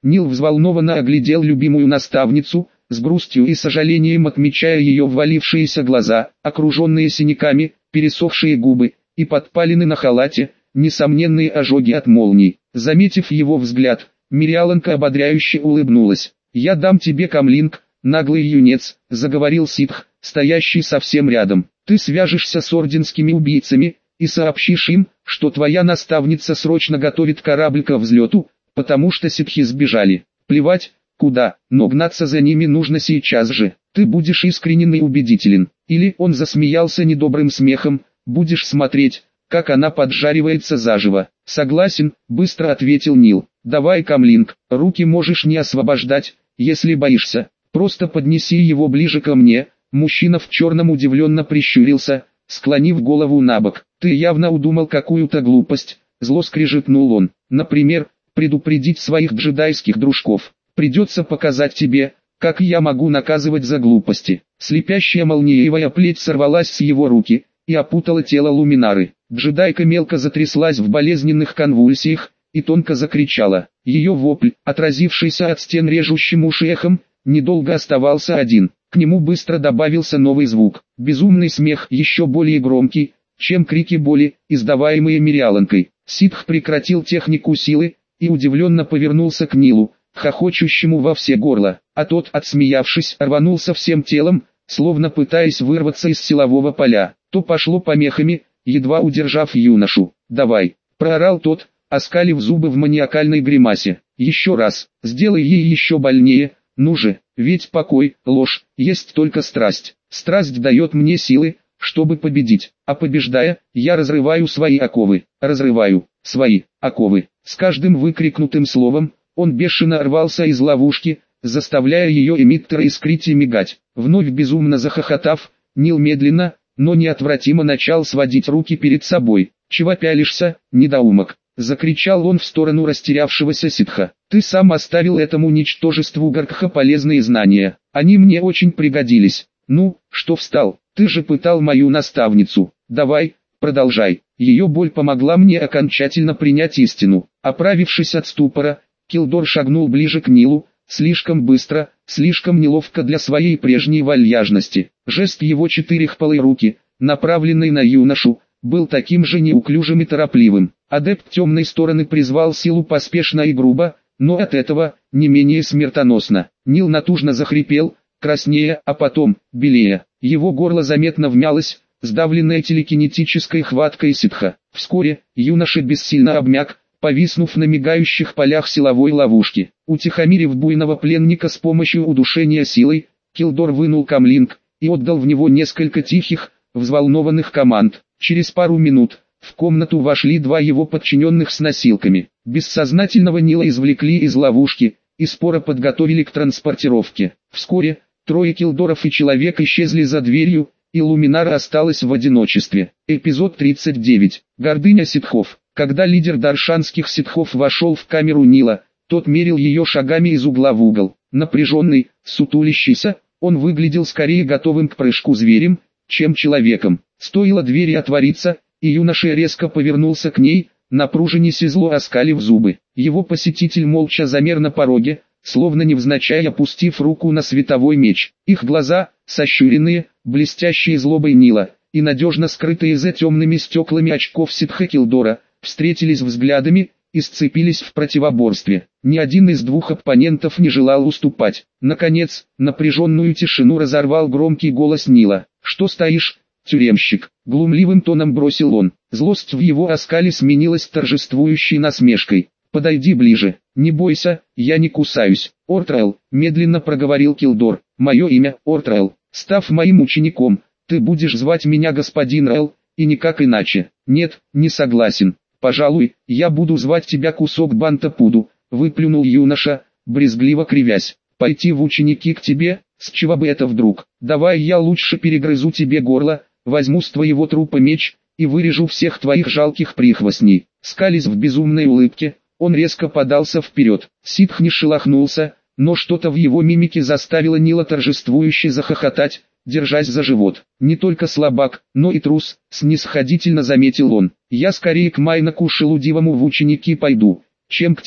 Нил взволнованно оглядел любимую наставницу, с грустью и сожалением отмечая ее ввалившиеся глаза, окруженные синяками, пересохшие губы и подпалины на халате, несомненные ожоги от молний. Заметив его взгляд, Мириаланка ободряюще улыбнулась. «Я дам тебе камлинг, наглый юнец», — заговорил ситх, стоящий совсем рядом. «Ты свяжешься с орденскими убийцами и сообщишь им, что твоя наставница срочно готовит корабль ко взлету, потому что ситхи сбежали. Плевать, куда, но гнаться за ними нужно сейчас же. Ты будешь искренен и убедителен». Или он засмеялся недобрым смехом, «будешь смотреть, как она поджаривается заживо». «Согласен», — быстро ответил Нил. «Давай камлинг, руки можешь не освобождать, если боишься. Просто поднеси его ближе ко мне». Мужчина в черном удивленно прищурился, склонив голову набок. «Ты явно удумал какую-то глупость», — зло скрежетнул он. «Например, предупредить своих джедайских дружков. Придется показать тебе, как я могу наказывать за глупости». Слепящая молниевая плеть сорвалась с его руки и опутала тело Луминары. Джедайка мелко затряслась в болезненных конвульсиях и тонко закричала. Ее вопль, отразившийся от стен режущим уши эхом, недолго оставался один. К нему быстро добавился новый звук. Безумный смех, еще более громкий, чем крики боли, издаваемые Мириаланкой. Ситх прекратил технику силы и удивленно повернулся к Нилу, хохочущему во все горло, а тот, отсмеявшись, рванулся всем телом, словно пытаясь вырваться из силового поля. То пошло помехами, едва удержав юношу. «Давай!» — проорал тот, оскалив зубы в маниакальной гримасе. «Еще раз, сделай ей еще больнее, ну же, ведь покой, ложь, есть только страсть. Страсть дает мне силы, чтобы победить, а побеждая, я разрываю свои оковы, разрываю свои оковы». С каждым выкрикнутым словом, он бешено рвался из ловушки, заставляя ее эмиттеры искрить и мигать. Вновь безумно захохотав, Нил медленно, но неотвратимо начал сводить руки перед собой. «Чего пялишься, недоумок?» — закричал он в сторону растерявшегося ситха. «Ты сам оставил этому ничтожеству Гаркха полезные знания. Они мне очень пригодились. Ну, что встал? Ты же пытал мою наставницу. Давай, продолжай». Ее боль помогла мне окончательно принять истину. Оправившись от ступора, Килдор шагнул ближе к Нилу, слишком быстро, слишком неловко для своей прежней вальяжности. Жест его четырехпалой руки, направленной на юношу, был таким же неуклюжим и торопливым. Адепт темной стороны призвал силу поспешно и грубо, но от этого не менее смертоносно. Нил натужно захрипел, краснея, а потом, белея. Его горло заметно вмялось, сдавленное телекинетической хваткой ситха. Вскоре, юноша бессильно обмяк, повиснув на мигающих полях силовой ловушки. Утихомирив буйного пленника с помощью удушения силой, Килдор вынул камлинг и отдал в него несколько тихих, взволнованных команд. Через пару минут в комнату вошли два его подчиненных с носилками. Бессознательного Нила извлекли из ловушки и споро подготовили к транспортировке. Вскоре трое Килдоров и человек исчезли за дверью, и Луминара осталась в одиночестве. Эпизод 39. Гордыня ситхов. Когда лидер даршанских ситхов вошел в камеру Нила, тот мерил ее шагами из угла в угол. Напряженный, сутулящийся, он выглядел скорее готовым к прыжку зверем, чем человеком. Стоило двери отвориться, и юноша резко повернулся к ней, напружинясь и зло оскалив зубы. Его посетитель молча замер на пороге, словно невзначай опустив руку на световой меч. Их глаза, сощуренные, блестящие злобой Нила, и надежно скрытые за темными стеклами очков ситха Килдора, встретились взглядами и сцепились в противоборстве. Ни один из двух оппонентов не желал уступать. Наконец, напряженную тишину разорвал громкий голос Нила. «Что стоишь, тюремщик?» — глумливым тоном бросил он. Злость в его оскале сменилась торжествующей насмешкой. «Подойди ближе, не бойся, я не кусаюсь». «Ортраэл», — медленно проговорил Килдор, — «мое имя Ортраэл. Став моим учеником, ты будешь звать меня господин Раэл, и никак иначе». «Нет, не согласен. Пожалуй, я буду звать тебя кусок банта Пуду», — выплюнул юноша, брезгливо кривясь. «Пойти в ученики к тебе? С чего бы это вдруг? Давай я лучше перегрызу тебе горло, возьму с твоего трупа меч и вырежу всех твоих жалких прихвостней». Скалясь в безумной улыбке, он резко подался вперед. Ситх не шелохнулся, но что-то в его мимике заставило Нила торжествующе захохотать, держась за живот. «Не только слабак, но и трус», — снисходительно заметил он. «Я скорее к Майнаку Шелудивому в ученики пойду, чем к тебе,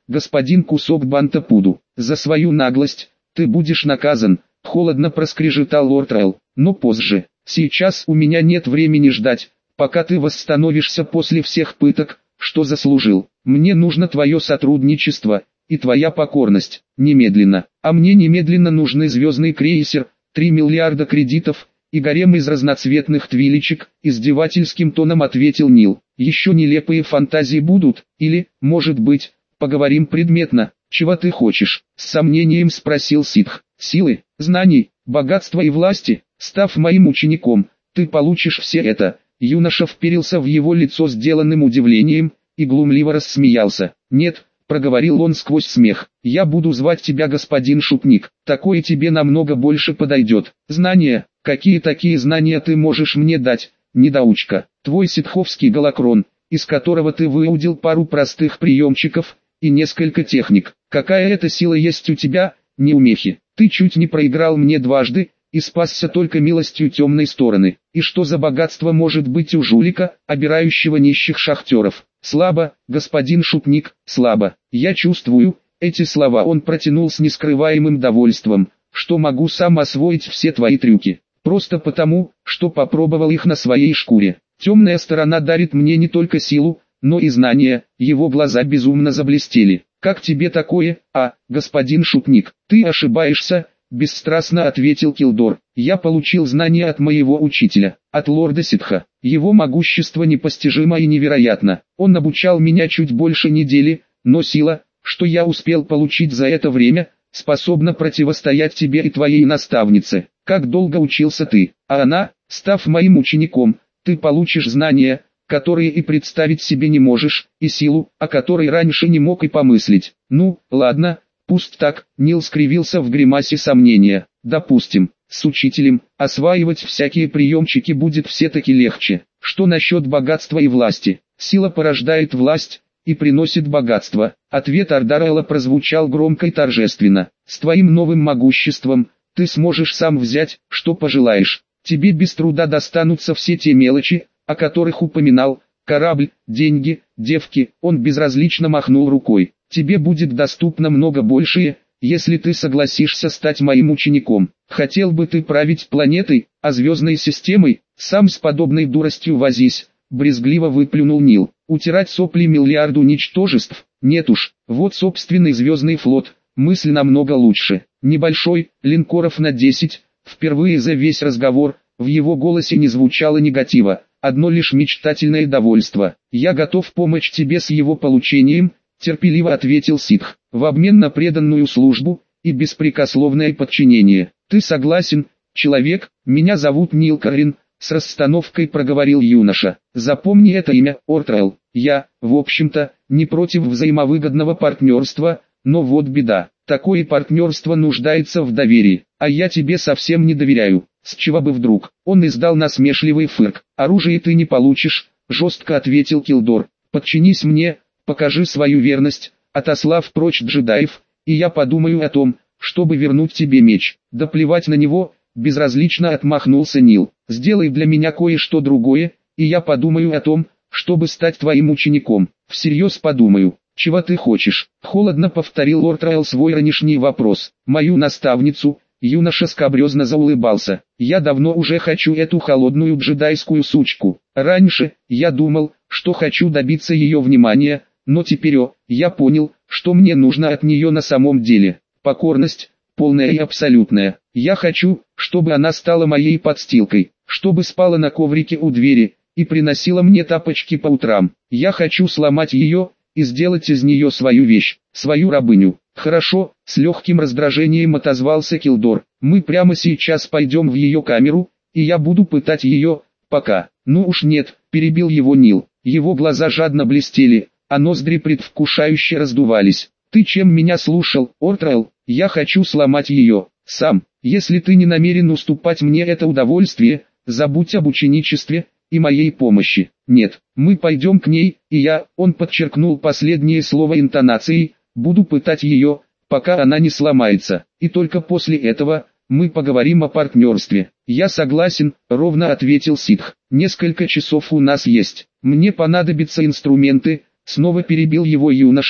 господин кусок банта пуду. За свою наглость ты будешь наказан, холодно проскрежетал лорд Райл. Но позже. Сейчас у меня нет времени ждать, пока ты восстановишься после всех пыток, что заслужил. Мне нужно твое сотрудничество и твоя покорность. Немедленно. А мне немедленно нужны звездный крейсер, 3 миллиарда кредитов и гарем из разноцветных твилечек, издевательским тоном ответил Нил. Еще нелепые фантазии будут, или, может быть, поговорим предметно. Чего ты хочешь? С сомнением спросил ситх. Силы, знаний, богатства и власти. Став моим учеником, ты получишь все это. Юноша вперился в его лицо сделанным удивлением и глумливо рассмеялся. Нет, проговорил он сквозь смех. Я буду звать тебя господин Шутник. Такое тебе намного больше подойдет. Знания, какие такие знания ты можешь мне дать, недоучка? Твой ситховский голокрон, из которого ты выудил пару простых приемчиков и несколько техник. Какая это сила есть у тебя, неумехи? Ты чуть не проиграл мне дважды и спасся только милостью темной стороны. И что за богатство может быть у жулика, обирающего нищих шахтеров? Слабо, господин Шутник, слабо. Я чувствую, эти слова он протянул с нескрываемым довольством, что могу сам освоить все твои трюки. Просто потому, что попробовал их на своей шкуре. Темная сторона дарит мне не только силу, но и знания. Его глаза безумно заблестели. Как тебе такое, господин Шутник? Ты ошибаешься, бесстрастно ответил Килдор. Я получил знания от моего учителя, от лорда Ситха. Его могущество непостижимо и невероятно. Он обучал меня чуть больше недели, но сила, что я успел получить за это время, способна противостоять тебе и твоей наставнице. Как долго учился ты? А она, став моим учеником, ты получишь знания, которые и представить себе не можешь, и силу, о которой раньше не мог и помыслить. Ну, ладно, пусть так. Нил скривился в гримасе сомнения. Допустим, с учителем осваивать всякие приемчики будет все-таки легче. Что насчет богатства и власти? Сила порождает власть и приносит богатство. Ответ Ардарелла прозвучал громко и торжественно. С твоим новым могуществом ты сможешь сам взять, что пожелаешь. Тебе без труда достанутся все те мелочи, о которых упоминал: корабль, деньги, девки. Он безразлично махнул рукой. Тебе будет доступно много большее, если ты согласишься стать моим учеником. Хотел бы ты править планетой, а звездной системой? Сам с подобной дуростью возись, брезгливо выплюнул Нил. Утирать сопли миллиарду ничтожеств? Нет уж, вот собственный звездный флот, мысль намного лучше. Небольшой, линкоров на 10, впервые за весь разговор, в его голосе не звучало негатива, одно лишь мечтательное довольство. Я готов помочь тебе с его получением, терпеливо ответил ситх, в обмен на преданную службу и беспрекословное подчинение. Ты согласен, человек? Меня зовут Нил Карин, с расстановкой проговорил юноша. Запомни это имя, Ортрайл. Я, в общем-то, не против взаимовыгодного партнерства, но вот беда. Такое партнерство нуждается в доверии, а я тебе совсем не доверяю. С чего бы вдруг? Он издал насмешливый фырк. Оружие ты не получишь, жестко ответил Килдор. Подчинись мне, покажи свою верность, отослав прочь джедаев, и я подумаю о том, чтобы вернуть тебе меч. Да плевать на него, безразлично отмахнулся Нил. Сделай для меня кое-что другое, и я подумаю о том, чтобы стать твоим учеником. Всерьез подумаю. Чего ты хочешь? Холодно повторил лорд Райл свой ранешний вопрос. Мою наставницу. Юноша скабрезно заулыбался. Я давно уже хочу эту холодную джедайскую сучку. Раньше, я думал, что хочу добиться ее внимания, но теперь я понял, что мне нужно от нее на самом деле. Покорность, полная и абсолютная. Я хочу, чтобы она стала моей подстилкой, чтобы спала на коврике у двери и приносила мне тапочки по утрам. Я хочу сломать ее и сделать из нее свою вещь, свою рабыню. Хорошо, с легким раздражением отозвался Килдор. Мы прямо сейчас пойдем в ее камеру, и я буду пытать ее, пока... Ну уж нет, перебил его Нил. Его глаза жадно блестели, а ноздри предвкушающе раздувались. Ты чем меня слушал, Ортрайл? Я хочу сломать ее, сам. Если ты не намерен уступать мне это удовольствие, забудь об ученичестве и моей помощи. Нет, мы пойдем к ней, и я, он подчеркнул последнее слово интонацией, буду пытать ее, пока она не сломается, и только после этого мы поговорим о партнерстве. Я согласен, ровно ответил ситх. Несколько часов у нас есть. Мне понадобятся инструменты, снова перебил его юноша,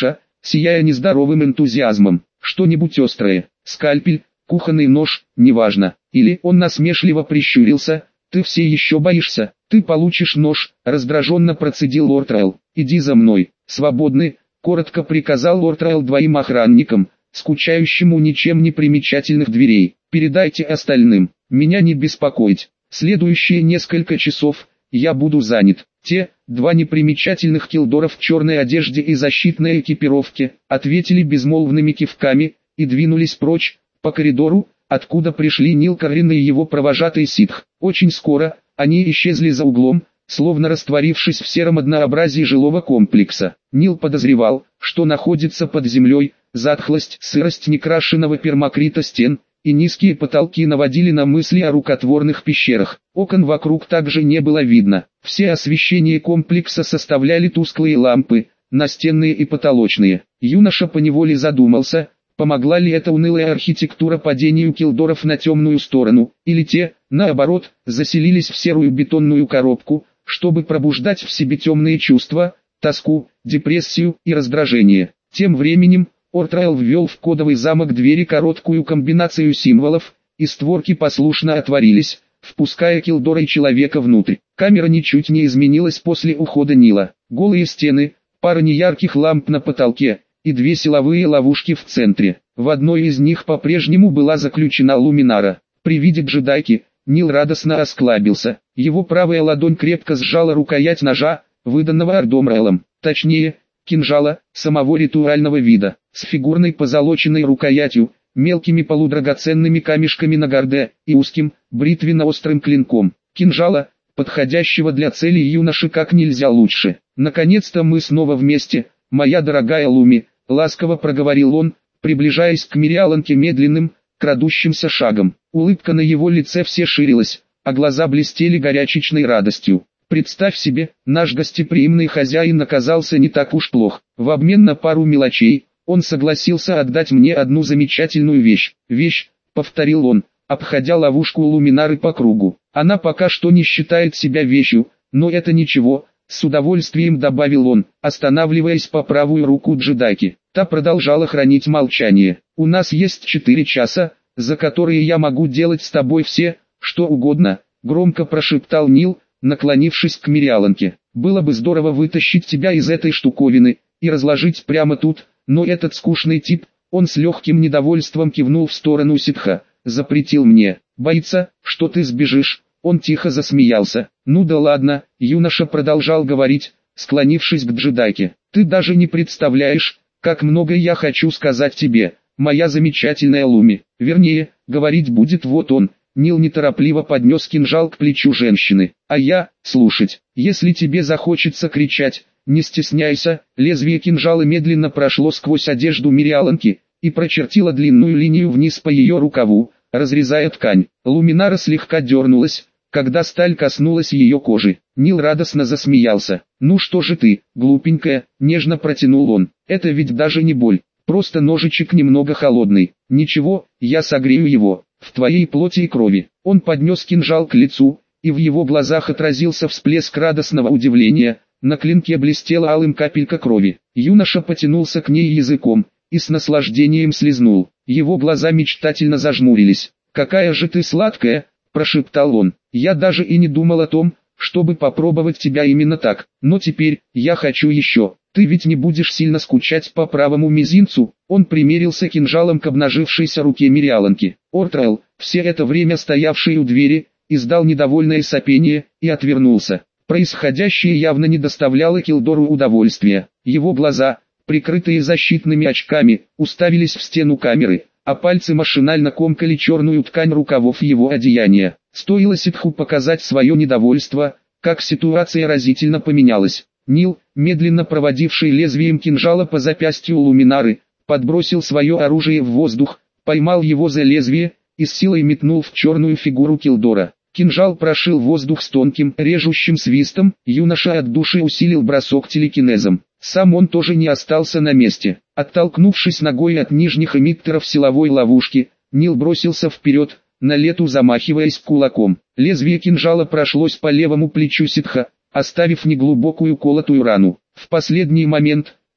сияя нездоровым энтузиазмом. Что-нибудь острое, скальпель, кухонный нож, неважно. Или он насмешливо прищурился. Ты все еще боишься? Ты получишь нож, раздраженно процедил лорд Райл. Иди за мной. Свободны, коротко приказал лорд Райл двоим охранникам, скучающим у ничем не примечательных дверей. Передайте остальным, меня не беспокоить. Следующие несколько часов я буду занят. Те, два непримечательных килдора в черной одежде и защитной экипировке, ответили безмолвными кивками и двинулись прочь, по коридору, откуда пришли Нил Каррин и его провожатый ситх. Очень скоро, они исчезли за углом, словно растворившись в сером однообразии жилого комплекса. Нил подозревал, что находится под землей, затхлость, сырость некрашенного пермакрита стен и низкие потолки наводили на мысли о рукотворных пещерах. Окон вокруг также не было видно. Все освещение комплекса составляли тусклые лампы, настенные и потолочные. Юноша поневоле задумался, помогла ли эта унылая архитектура падению килдоров на темную сторону, или те, наоборот, заселились в серую бетонную коробку, чтобы пробуждать в себе темные чувства, тоску, депрессию и раздражение. Тем временем, Ортрайл ввел в кодовый замок двери короткую комбинацию символов, и створки послушно отворились, впуская килдора и человека внутрь. Камера ничуть не изменилась после ухода Нила. Голые стены, пара неярких ламп на потолке и две силовые ловушки в центре. В одной из них по-прежнему была заключена Луминара. При виде джедайки, Нил радостно осклабился. Его правая ладонь крепко сжала рукоять ножа, выданного Ордом Райлом. Точнее, кинжала, самого ритуального вида, с фигурной позолоченной рукоятью, мелкими полудрагоценными камешками на горде и узким, бритвенно-острым клинком. Кинжала, подходящего для цели юноши как нельзя лучше. «Наконец-то мы снова вместе, моя дорогая Луми», — ласково проговорил он, приближаясь к Мириаланке медленным, крадущимся шагом. Улыбка на его лице все ширилась, а глаза блестели горячечной радостью. Представь себе, наш гостеприимный хозяин оказался не так уж плох. В обмен на пару мелочей, он согласился отдать мне одну замечательную вещь. «Вещь», — повторил он, обходя ловушку Луминары по кругу. «Она пока что не считает себя вещью, но это ничего», — с удовольствием добавил он, останавливаясь по правую руку джедайки. Та продолжала хранить молчание. «У нас есть 4 часа, за которые я могу делать с тобой все, что угодно», — громко прошептал Нил, наклонившись к Мириаланке. «Было бы здорово вытащить тебя из этой штуковины и разложить прямо тут, но этот скучный тип», он с легким недовольством кивнул в сторону ситха, «запретил мне. Боится, что ты сбежишь». Он тихо засмеялся. «Ну да ладно», юноша продолжал говорить, склонившись к джедайке. «Ты даже не представляешь, как много я хочу сказать тебе, моя замечательная Луми. Вернее, говорить будет вот он». Нил неторопливо поднес кинжал к плечу женщины. «А я, слушать. Если тебе захочется кричать, не стесняйся». Лезвие кинжала медленно прошло сквозь одежду Мириаланки и прочертило длинную линию вниз по ее рукаву, разрезая ткань. Луминара слегка дернулась, когда сталь коснулась ее кожи. Нил радостно засмеялся. «Ну что же ты, глупенькая», — нежно протянул он. «Это ведь даже не боль, просто ножичек немного холодный. Ничего, я согрею его. В твоей плоти и крови». Он поднес кинжал к лицу, и в его глазах отразился всплеск радостного удивления. На клинке блестела алым капелька крови. Юноша потянулся к ней языком и с наслаждением слизнул. Его глаза мечтательно зажмурились. «Какая же ты сладкая!» – прошептал он. «Я даже и не думал о том, чтобы попробовать тебя именно так. Но теперь я хочу еще. Ты ведь не будешь сильно скучать по правому мизинцу?» Он примерился кинжалом к обнажившейся руке Мириаланки. Ортрайл, все это время стоявший у двери, издал недовольное сопение и отвернулся. Происходящее явно не доставляло Килдору удовольствия. Его глаза, прикрытые защитными очками, уставились в стену камеры, а пальцы машинально комкали черную ткань рукавов его одеяния. Стоило ситху показать свое недовольство, как ситуация разительно поменялась. Нил, медленно проводивший лезвием кинжала по запястью Луминары, подбросил свое оружие в воздух, поймал его за лезвие и с силой метнул в черную фигуру Килдора. Кинжал прошил воздух с тонким, режущим свистом, юноша от души усилил бросок телекинезом. Сам он тоже не остался на месте. Оттолкнувшись ногой от нижних эмиттеров силовой ловушки, Нил бросился вперед, на лету замахиваясь кулаком. Лезвие кинжала прошлось по левому плечу ситха, оставив неглубокую колотую рану. В последний момент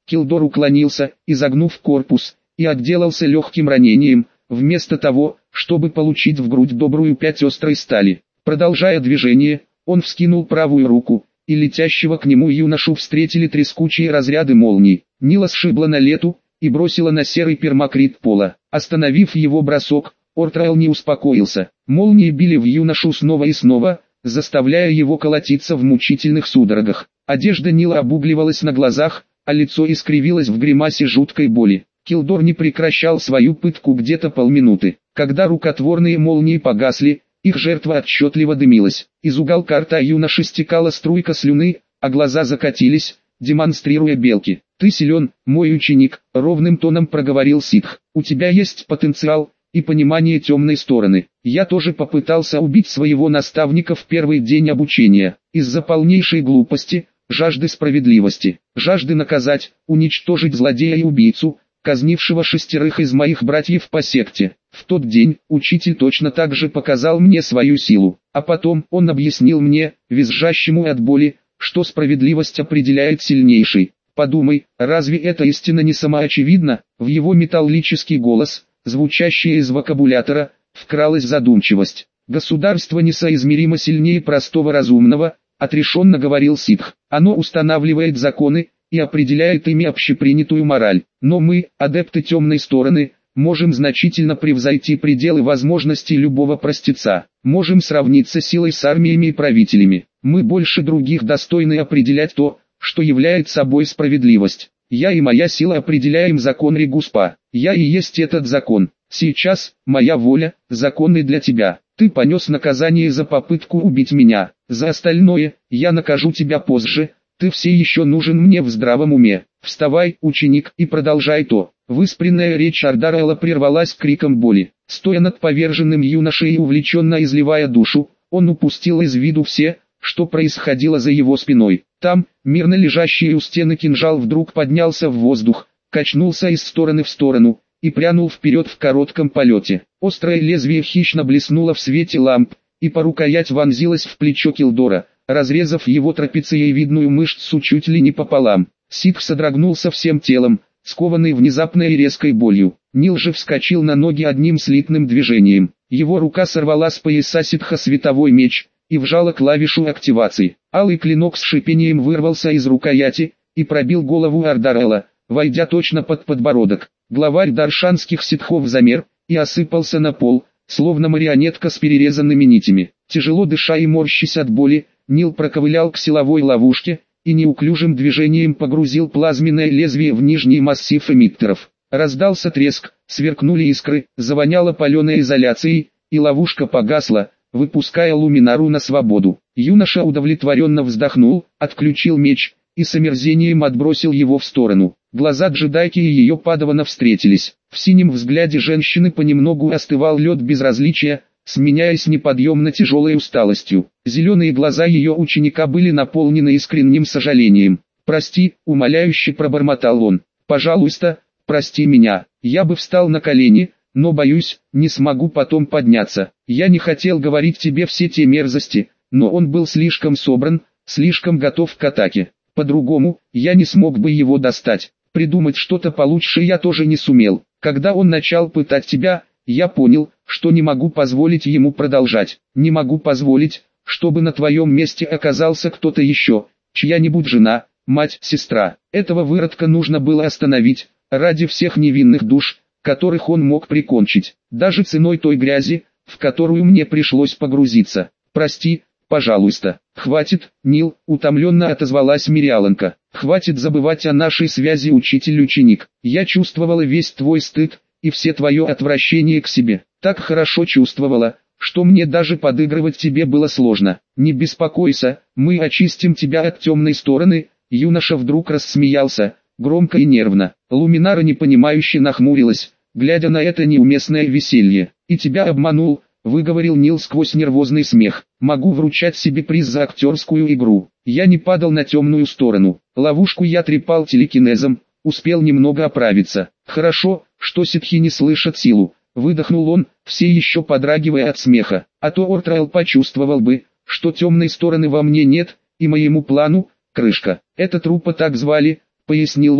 Килдор уклонился, изогнув корпус, и отделался легким ранением, вместо того, чтобы получить в грудь добрую 5 острой стали. Продолжая движение, он вскинул правую руку, и летящего к нему юношу встретили трескучие разряды молний. Нила сшибла на лету и бросила на серый пермакрит пола. Остановив его бросок, Ортрайл не успокоился. Молнии били в юношу снова и снова, заставляя его колотиться в мучительных судорогах. Одежда Нила обугливалась на глазах, а лицо искривилось в гримасе жуткой боли. Килдор не прекращал свою пытку где-то полминуты. Когда рукотворные молнии погасли, их жертва отчетливо дымилась. Из уголка рта юноши стекала струйка слюны, а глаза закатились, демонстрируя белки. «Ты силен, мой ученик», — ровным тоном проговорил ситх. «У тебя есть потенциал и понимание темной стороны. Я тоже попытался убить своего наставника в первый день обучения, из-за полнейшей глупости, жажды справедливости, жажды наказать, уничтожить злодея и убийцу, казнившего 6 из моих братьев по секте. В тот день учитель точно так же показал мне свою силу, а потом он объяснил мне, визжащему от боли, что справедливость определяет сильнейший. Подумай, разве эта истина не самоочевидна?» В его металлический голос, звучащий из вокабулятора, вкралась задумчивость. «Государство несоизмеримо сильнее простого разумного», — отрешенно говорил ситх. «Оно устанавливает законы и определяет ими общепринятую мораль. Но мы, адепты темной стороны, можем значительно превзойти пределы возможностей любого простеца. Можем сравниться силой с армиями и правителями. Мы больше других достойны определять то, что является собой справедливость. Я и моя сила определяем закон Регуспа. Я и есть этот закон. Сейчас, моя воля, законы для тебя. Ты понес наказание за попытку убить меня. За остальное, я накажу тебя позже. Ты все еще нужен мне в здравом уме. Вставай, ученик, и продолжай то». Выспренная речь Ардараэла прервалась криком боли. Стоя над поверженным юношей и увлеченно изливая душу, он упустил из виду все, что происходило за его спиной. Там, мирно лежащий у стены кинжал вдруг поднялся в воздух, качнулся из стороны в сторону, и прянул вперед в коротком полете. Острое лезвие хищно блеснуло в свете ламп, и по рукоять вонзилось в плечо Килдора, разрезав его трапециевидную мышцу чуть ли не пополам. Ситх содрогнулся всем телом, скованный внезапной и резкой болью. Нил же вскочил на ноги одним слитным движением. Его рука сорвала с пояса ситха световой меч и вжала клавишу активации. Алый клинок с шипением вырвался из рукояти и пробил голову Ардараэла, войдя точно под подбородок. Главарь даршанских ситхов замер и осыпался на пол, словно марионетка с перерезанными нитями. Тяжело дыша и морщась от боли, Нил проковылял к силовой ловушке и неуклюжим движением погрузил плазменное лезвие в нижний массив эмиттеров. Раздался треск, сверкнули искры, завоняло паленой изоляцией, и ловушка погасла, выпуская Луминару на свободу. Юноша удовлетворенно вздохнул, отключил меч и с омерзением отбросил его в сторону. Глаза джедайки и ее падавана встретились. В синем взгляде женщины понемногу остывал лед безразличия, сменяясь неподъемно тяжелой усталостью. Зеленые глаза ее ученика были наполнены искренним сожалением. «Прости», — умоляюще пробормотал он, — «пожалуйста, прости меня. Я бы встал на колени, но боюсь, не смогу потом подняться. Я не хотел говорить тебе все те мерзости, но он был слишком собран, слишком готов к атаке. По-другому, я не смог бы его достать. Придумать что-то получше я тоже не сумел. Когда он начал пытать тебя, я понял, что не могу позволить ему продолжать. Не могу позволить, чтобы на твоем месте оказался кто-то еще, чья-нибудь жена, мать, сестра. Этого выродка нужно было остановить, ради всех невинных душ, которых он мог прикончить, даже ценой той грязи, в которую мне пришлось погрузиться. Прости, пожалуйста». «Хватит, Нил», — утомленно отозвалась Мириаланка. «Хватит забывать о нашей связи, учитель-ученик. Я чувствовала весь твой стыд и все твое отвращение к себе. Так хорошо чувствовала, что мне даже подыгрывать тебе было сложно. Не беспокойся, мы очистим тебя от темной стороны». Юноша вдруг рассмеялся, громко и нервно. Луминара непонимающе нахмурилась, глядя на это неуместное веселье. «И тебя обманул», — выговорил Нил сквозь нервозный смех. «Могу вручать себе приз за актерскую игру. Я не падал на темную сторону. Ловушку я трепал телекинезом, успел немного оправиться. Хорошо, что ситхи не слышат силу», — выдохнул он, все еще подрагивая от смеха. «А то Ортрайл почувствовал бы, что темной стороны во мне нет, и моему плану — крышка. Это трупа так звали», — пояснил он,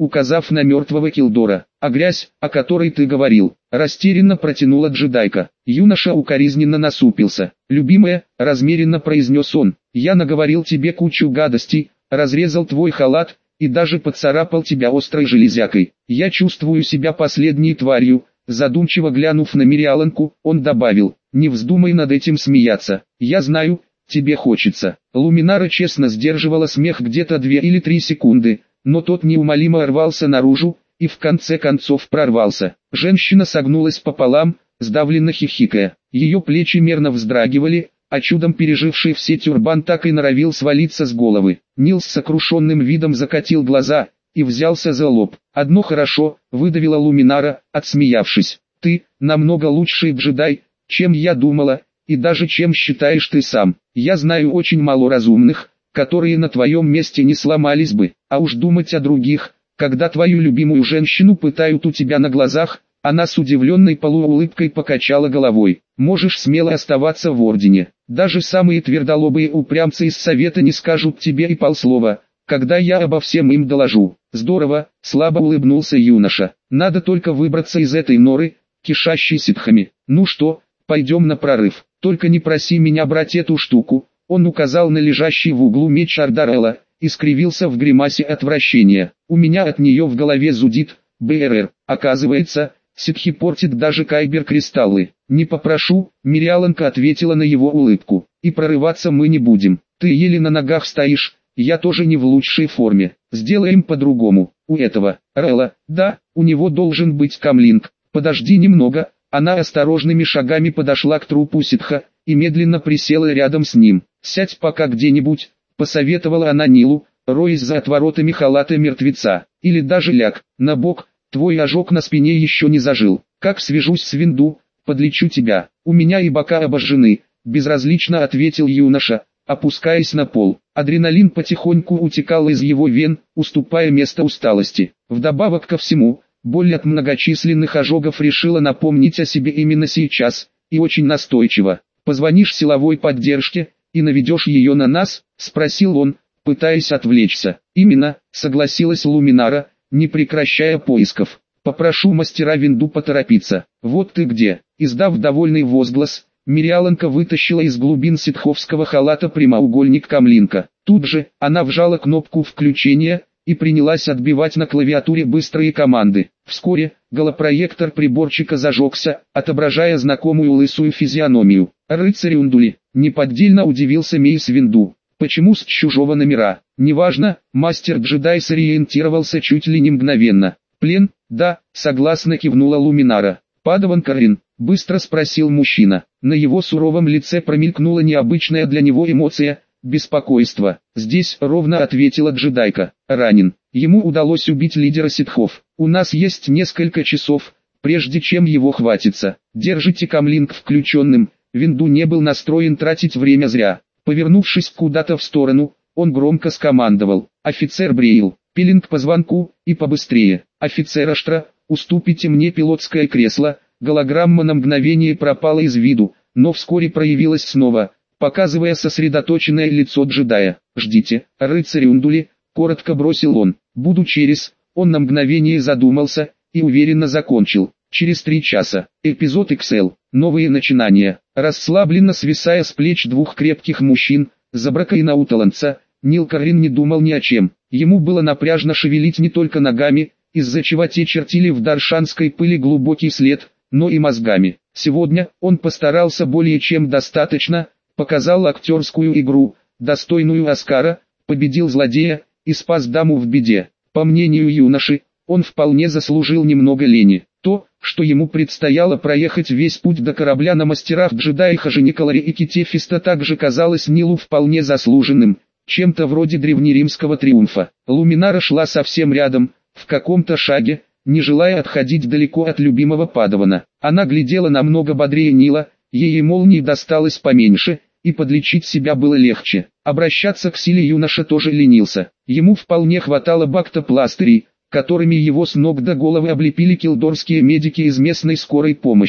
указав на мертвого Килдора. «А грязь, о которой ты говорил?» — растерянно протянула джедайка. Юноша укоризненно насупился. «Любимая», — размеренно произнес он, — «я наговорил тебе кучу гадостей, разрезал твой халат и даже поцарапал тебя острой железякой. Я чувствую себя последней тварью». Задумчиво глянув на Мириаланку, он добавил: «Не вздумай над этим смеяться. Я знаю, тебе хочется». Луминара честно сдерживала смех где-то 2 или 3 секунды, но тот неумолимо рвался наружу и в конце концов прорвался. Женщина согнулась пополам, сдавленно хихикая. Ее плечи мерно вздрагивали, а чудом переживший все тюрбан так и норовил свалиться с головы. Нил с сокрушенным видом закатил глаза и взялся за лоб. «Одно хорошо», — выдавила Луминара, отсмеявшись. «Ты намного лучший джедай, чем я думала, и даже чем считаешь ты сам. Я знаю очень мало разумных, которые на твоем месте не сломались бы, а уж думать о других, когда твою любимую женщину пытают у тебя на глазах». Она с удивленной полуулыбкой покачала головой. «Можешь смело оставаться в Ордене. Даже самые твердолобые упрямцы из Совета не скажут тебе и полслова, когда я обо всем им доложу». «Здорово», — слабо улыбнулся юноша. «Надо только выбраться из этой норы, кишащей ситхами. Ну что, пойдем на прорыв. Только не проси меня брать эту штуку». Он указал на лежащий в углу меч Ардарелла и скривился в гримасе отвращения. «У меня от нее в голове зудит, БРР. Оказывается, ситхи портит даже кайбер-кристаллы». «Не попрошу», — Мириаланка ответила на его улыбку. «И прорываться мы не будем. Ты еле на ногах стоишь, я тоже не в лучшей форме. Сделаем по-другому. У этого Релла, да, у него должен быть камлинг. Подожди немного». Она осторожными шагами подошла к трупу ситха и медленно присела рядом с ним. «Сядь пока где-нибудь», — посоветовала она Нилу, роясь за отворотами халата мертвеца. «Или даже ляг на бок, твой ожог на спине еще не зажил. Как свяжусь с Винду, подлечу тебя. У меня и бока обожжены», — безразлично ответил юноша, опускаясь на пол. Адреналин потихоньку утекал из его вен, уступая место усталости. Вдобавок ко всему, боль от многочисленных ожогов решила напомнить о себе именно сейчас, и очень настойчиво. «Позвонишь силовой поддержке и наведешь ее на нас?» — спросил он, пытаясь отвлечься. «Именно», — согласилась Луминара, не прекращая поисков. «Попрошу мастера Винду поторопиться». «Вот ты где!» Издав довольный возглас, Мириаланка вытащила из глубин ситховского халата прямоугольник камлинка. Тут же, она вжала кнопку включения и принялась отбивать на клавиатуре быстрые команды. Вскоре, голопроектор приборчика зажегся, отображая знакомую лысую физиономию. «Рыцарь Ундули», — неподдельно удивился Мейс Винду. «Почему с чужого номера?» «Неважно», — мастер-джедай сориентировался чуть ли не мгновенно. «Плен?» «Да», — согласно кивнула Луминара. «Падаван Карин?» — быстро спросил мужчина. На его суровом лице промелькнула необычная для него эмоция — беспокойство. «Здесь», — ровно ответила джедайка. «Ранен. Ему удалось убить лидера ситхов. У нас есть несколько часов, прежде чем его хватится. Держите камлинг включенным». Винду не был настроен тратить время зря. Повернувшись куда-то в сторону, он громко скомандовал: «Офицер Брейл, пилинг по звонку, и побыстрее. Офицер Аштра, уступите мне пилотское кресло». Голограмма на мгновение пропала из виду, но вскоре проявилась снова, показывая сосредоточенное лицо джедая. «Ждите, рыцарь Ундули», — коротко бросил он. «Буду через...» Он на мгновение задумался и уверенно закончил. «Через 3 часа. Эпизод XL. Новые начинания». Расслабленно свисая с плеч двух крепких мужчин, Забрака и Науталанца, Нил Каррин не думал ни о чем. Ему было напряжно шевелить не только ногами, из-за чего те чертили в даршанской пыли глубокий след, но и мозгами. Сегодня он постарался более чем достаточно, показал актерскую игру, достойную Оскара, победил злодея и спас даму в беде. По мнению юноши, он вполне заслужил немного лени. То, что ему предстояло проехать весь путь до корабля на мастерах джедая Хаженикаларе и Китефиста, также казалось Нилу вполне заслуженным, чем-то вроде древнеримского триумфа. Луминара шла совсем рядом, в каком-то шаге, не желая отходить далеко от любимого Падавана. Она глядела намного бодрее Нила, ей молнии досталось поменьше, и подлечить себя было легче. Обращаться к силе юноша тоже ленился. Ему вполне хватало бактопластырей, которыми его с ног до головы облепили килдорские медики из местной скорой помощи.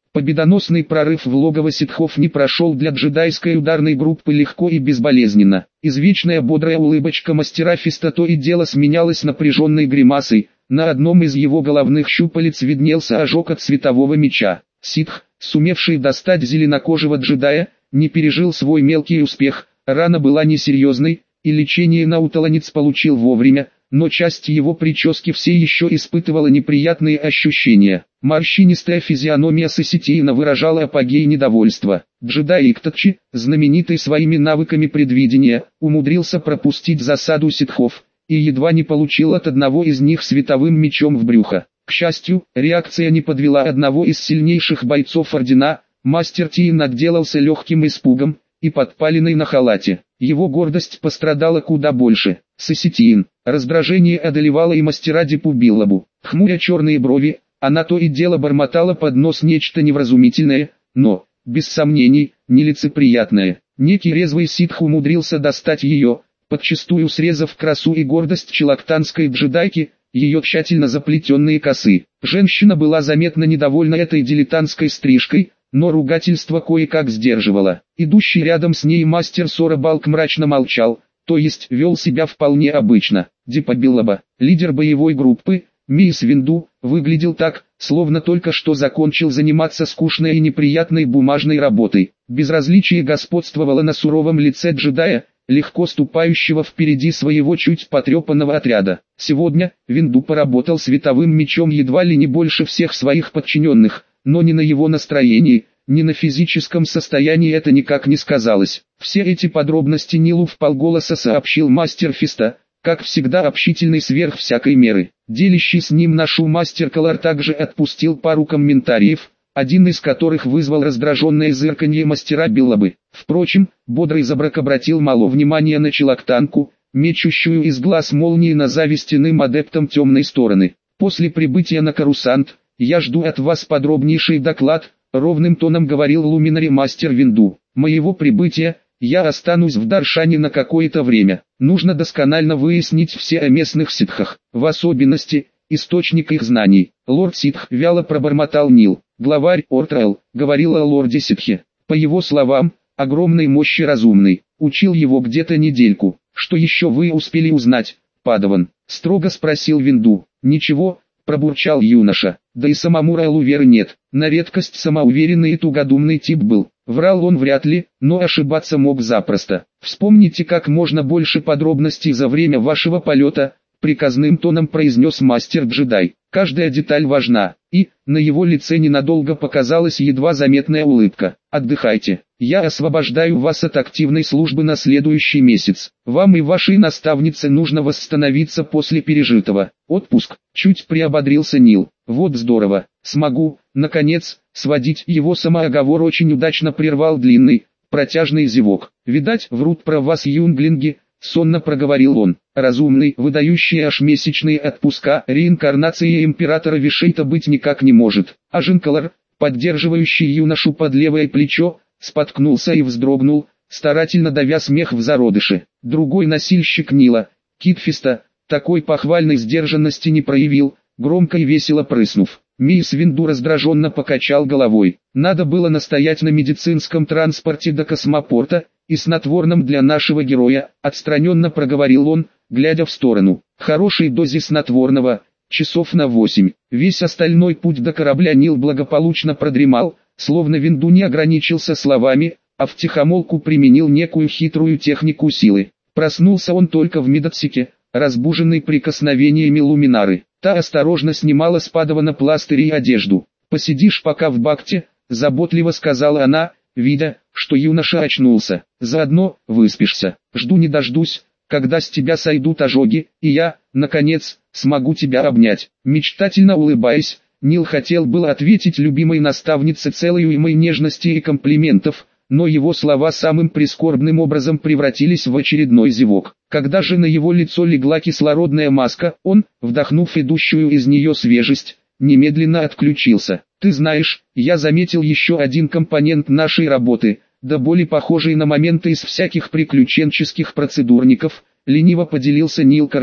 Победоносный прорыв в логово ситхов не прошел для джедайской ударной группы легко и безболезненно. Извечная бодрая улыбочка мастера Фиста то и дело сменялась напряженной гримасой, на одном из его головных щупалец виднелся ожог от светового меча. Ситх, сумевший достать зеленокожего джедая, не пережил свой мелкий успех, рана была несерьезной, и лечение наутоланец получил вовремя, но часть его прически все еще испытывала неприятные ощущения. Морщинистая физиономия Сеситиина выражала апогей недовольства. Джедай Иктачи, знаменитый своими навыками предвидения, умудрился пропустить засаду ситхов, и едва не получил от одного из них световым мечом в брюхо. К счастью, реакция не подвела одного из сильнейших бойцов Ордена, мастер Тиин отделался легким испугом и подпаленной на халате. Его гордость пострадала куда больше. Сеситиин. Раздражение одолевало и мастера Дипу-Биллабу. Хмуря черные брови, она то и дело бормотала под нос нечто невразумительное, но, без сомнений, нелицеприятное. Некий резвый ситх умудрился достать ее, подчистую срезав красу и гордость челоктанской джедайки, ее тщательно заплетенные косы. Женщина была заметно недовольна этой дилетантской стрижкой, но ругательство кое-как сдерживала. Идущий рядом с ней мастер Сора Балк мрачно молчал, то есть вел себя вполне обычно. Дипа Биллаба, лидер боевой группы, Мейс Винду, выглядел так, словно только что закончил заниматься скучной и неприятной бумажной работой. Безразличие господствовало на суровом лице джедая, легко ступающего впереди своего чуть потрепанного отряда. Сегодня Винду поработал световым мечом едва ли не больше всех своих подчиненных, но ни на его настроении, ни на физическом состоянии это никак не сказалось. Все эти подробности Нилу вполголоса сообщил мастер Фиста, как всегда общительный сверх всякой меры. Делящий с ним нашу мастер Калар также отпустил пару комментариев, один из которых вызвал раздраженное зырканье мастера Биллабы. Впрочем, бодрый забрак обратил мало внимания на челоктанку, мечущую из глаз молнии на зависть иным адептам темной стороны. После прибытия на Карусант, я жду от вас подробнейший доклад, ровным тоном говорил луминари мастер Винду. Моего прибытия, я останусь в Даршане на какое-то время. Нужно досконально выяснить все о местных ситхах, в особенности, источник их знаний. Лорд Ситх вяло пробормотал Нил. Главарь Ортраэл говорил о лорде Ситхе. По его словам, огромной мощи разумный. Учил его где-то недельку. Что еще вы успели узнать, Падаван? Строго спросил Винду. Ничего, пробурчал юноша. Да и самому Раэлу веры нет. На редкость самоуверенный и тугодумный тип был. Врал он вряд ли, но ошибаться мог запросто. Вспомните как можно больше подробностей за время вашего полета, приказным тоном произнес мастер-джедай. Каждая деталь важна, и, на его лице ненадолго показалась едва заметная улыбка. Отдыхайте, я освобождаю вас от активной службы на следующий месяц. Вам и вашей наставнице нужно восстановиться после пережитого. Отпуск, чуть приободрился Нил. Вот здорово, смогу, наконец, сводить его самооговор очень удачно прервал длинный, протяжный зевок. Видать, врут про вас юнглинги, сонно проговорил он. Разумный, выдающий аж месячные отпуска, реинкарнации императора Вишейта быть никак не может. А Жинкалар, поддерживающий юношу под левое плечо, споткнулся и вздрогнул, старательно давя смех в зародыше. Другой носильщик Нила, Кит Фиста, такой похвальной сдержанности не проявил, громко и весело прыснув. Мейс Винду раздраженно покачал головой. Надо было настоять на медицинском транспорте до космопорта, и снотворном для нашего героя, отстраненно проговорил он, глядя в сторону. Хорошей дозе снотворного, часов на 8. Весь остальной путь до корабля Нил благополучно продремал, словно Винду не ограничился словами, а втихомолку применил некую хитрую технику силы. Проснулся он только в медотсеке, разбуженный прикосновениями луминары. Та осторожно снимала с Падавана пластырь и одежду. «Посидишь пока в бакте», — заботливо сказала она, видя, что юноша очнулся. «Заодно выспишься. Жду не дождусь, когда с тебя сойдут ожоги, и я, наконец, смогу тебя обнять». Мечтательно улыбаясь, Нил хотел было ответить любимой наставнице целой уймой нежности и комплиментов, но его слова самым прискорбным образом превратились в очередной зевок. Когда же на его лицо легла кислородная маска, он, вдохнув идущую из нее свежесть, немедленно отключился. «Ты знаешь, я заметил еще один компонент нашей работы, да более похожий на моменты из всяких приключенческих процедурников», лениво поделился Нил Каррин.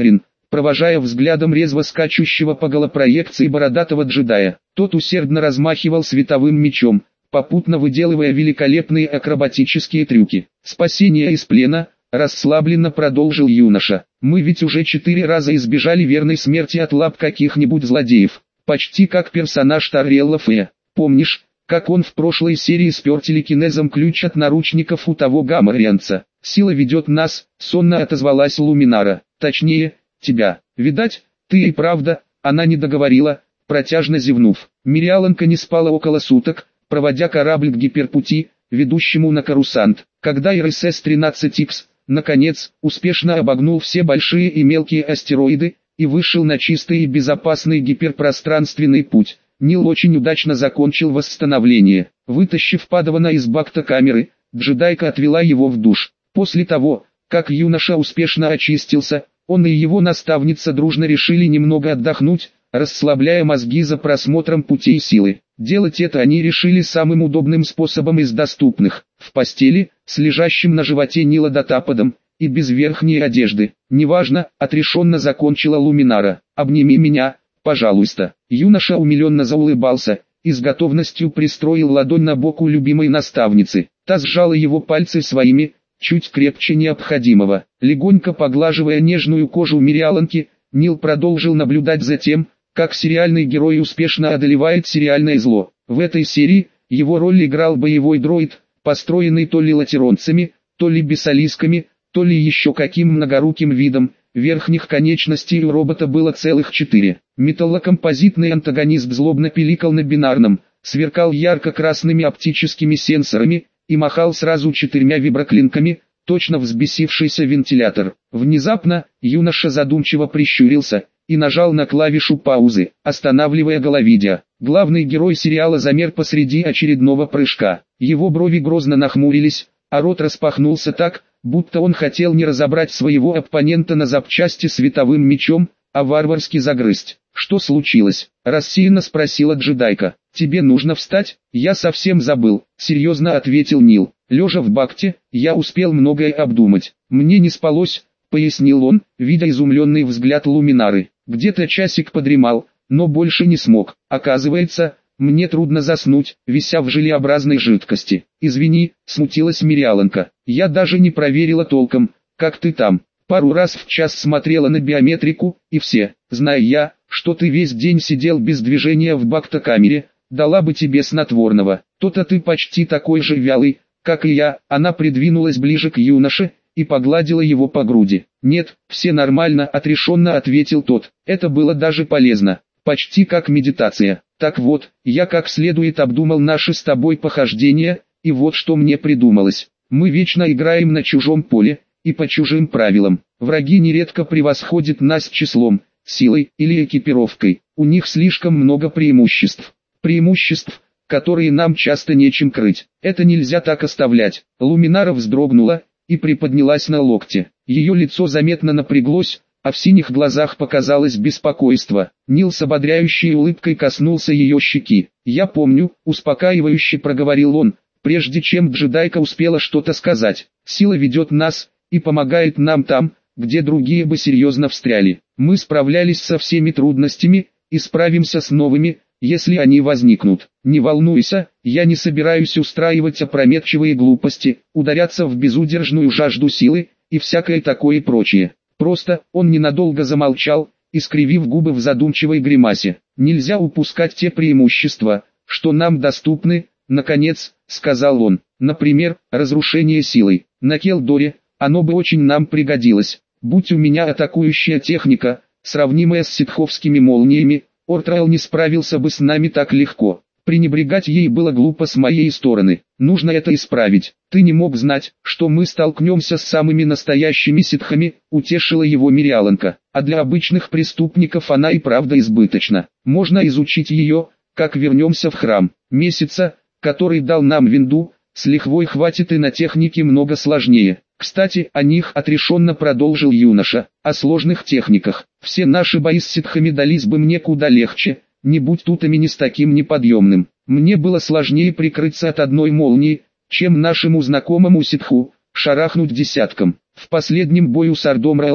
провожая взглядом резво скачущего по голопроекции бородатого джедая. Тот усердно размахивал световым мечом, попутно выделывая великолепные акробатические трюки. «Спасение из плена», — расслабленно продолжил юноша. «Мы ведь уже 4 раза избежали верной смерти от лап каких-нибудь злодеев, почти как персонаж Таррелла Фея. Помнишь, как он в прошлой серии спер телекинезом ключ от наручников у того гаммарианца? Сила ведет нас», — сонно отозвалась Луминара. «Точнее, тебя. Видать, ты и правда», — она не договорила, протяжно зевнув. Мириаланка не спала около суток, проводя корабль к гиперпути, ведущему на Корусант. Когда РСС-13Х, наконец, успешно обогнул все большие и мелкие астероиды, и вышел на чистый и безопасный гиперпространственный путь, Нил очень удачно закончил восстановление. Вытащив Падавана из бактокамеры, джедайка отвела его в душ. После того, как юноша успешно очистился, он и его наставница дружно решили немного отдохнуть, расслабляя мозги за просмотром путей силы. Делать это они решили самым удобным способом из доступных, в постели, с лежащим на животе Нилодотаподом, и без верхней одежды. «Неважно», — отрешенно закончила Луминара. «Обними меня, пожалуйста». Юноша умиленно заулыбался и с готовностью пристроил ладонь на боку любимой наставницы. Та сжала его пальцы своими, чуть крепче необходимого. Легонько поглаживая нежную кожу Мириаланки, Нил продолжил наблюдать за тем, как сериальный герой успешно одолевает сериальное зло. В этой серии его роль играл боевой дроид, построенный то ли латеронцами, то ли бессалисками, то ли еще каким многоруким видом. Верхних конечностей у робота было целых 4. Металлокомпозитный антагонист злобно пиликал на бинарном, сверкал ярко-красными оптическими сенсорами и махал сразу 4 виброклинками, точно взбесившийся вентилятор. Внезапно, юноша задумчиво прищурился и нажал на клавишу паузы, останавливая головидя. Главный герой сериала замер посреди очередного прыжка. Его брови грозно нахмурились, а рот распахнулся так, будто он хотел не разобрать своего оппонента на запчасти световым мечом, а варварски загрызть. «Что случилось?» – рассеянно спросила джедайка. «Тебе нужно встать?» «Я совсем забыл», – серьезно ответил Нил. «Лежа в бакте, я успел многое обдумать. Мне не спалось», – пояснил он, видя изумленный взгляд Луминары. «Где-то часик подремал, но больше не смог. Оказывается, мне трудно заснуть, вися в желеобразной жидкости. Извини», – смутилась Мириаланка. «Я даже не проверила толком, как ты там. Пару раз в час смотрела на биометрику, и все, зная я, что ты весь день сидел без движения в бактокамере, дала бы тебе снотворного. То-то ты почти такой же вялый, как и я». Она придвинулась ближе к юноше и погладила его по груди. «Нет, все нормально», — отрешенно ответил тот. «Это было даже полезно, почти как медитация. Так вот, я как следует обдумал наши с тобой похождения, и вот что мне придумалось. Мы вечно играем на чужом поле, и по чужим правилам. Враги нередко превосходят нас числом, силой или экипировкой. У них слишком много преимуществ. Преимуществ, которые нам часто нечем крыть. Это нельзя так оставлять». Луминара вздрогнула и приподнялась на локте. Ее лицо заметно напряглось, а в синих глазах показалось беспокойство. Нил с ободряющей улыбкой коснулся ее щеки. «Я помню», — успокаивающе проговорил он, прежде чем джедайка успела что-то сказать. «Сила ведет нас и помогает нам там, где другие бы серьезно встряли. Мы справлялись со всеми трудностями и справимся с новыми, если они возникнут. Не волнуйся, я не собираюсь устраивать опрометчивые глупости, ударяться в безудержную жажду силы и всякое такое прочее. Просто», он ненадолго замолчал, искривив губы в задумчивой гримасе. «Нельзя упускать те преимущества, что нам доступны», наконец, сказал он. «Например, разрушение силой. На Келдоре оно бы очень нам пригодилось. Будь у меня атакующая техника, сравнимая с ситховскими молниями, Ортрайл не справился бы с нами так легко. Пренебрегать ей было глупо с моей стороны. Нужно это исправить. Ты не мог знать, что мы столкнемся с самыми настоящими ситхами», утешила его Мириаланка. «А для обычных преступников она и правда избыточна. Можно изучить ее, как вернемся в храм. Месяца, который дал нам Винду, с лихвой хватит, и на технике много сложнее. Кстати, о них», отрешенно продолжил юноша, «о сложных техниках. Все наши бои с ситхами дались бы мне куда легче, не будь тут имени с таким неподъемным. Мне было сложнее прикрыться от одной молнии, чем нашему знакомому ситху, шарахнуть десятком. В последнем бою с Ардомрелом,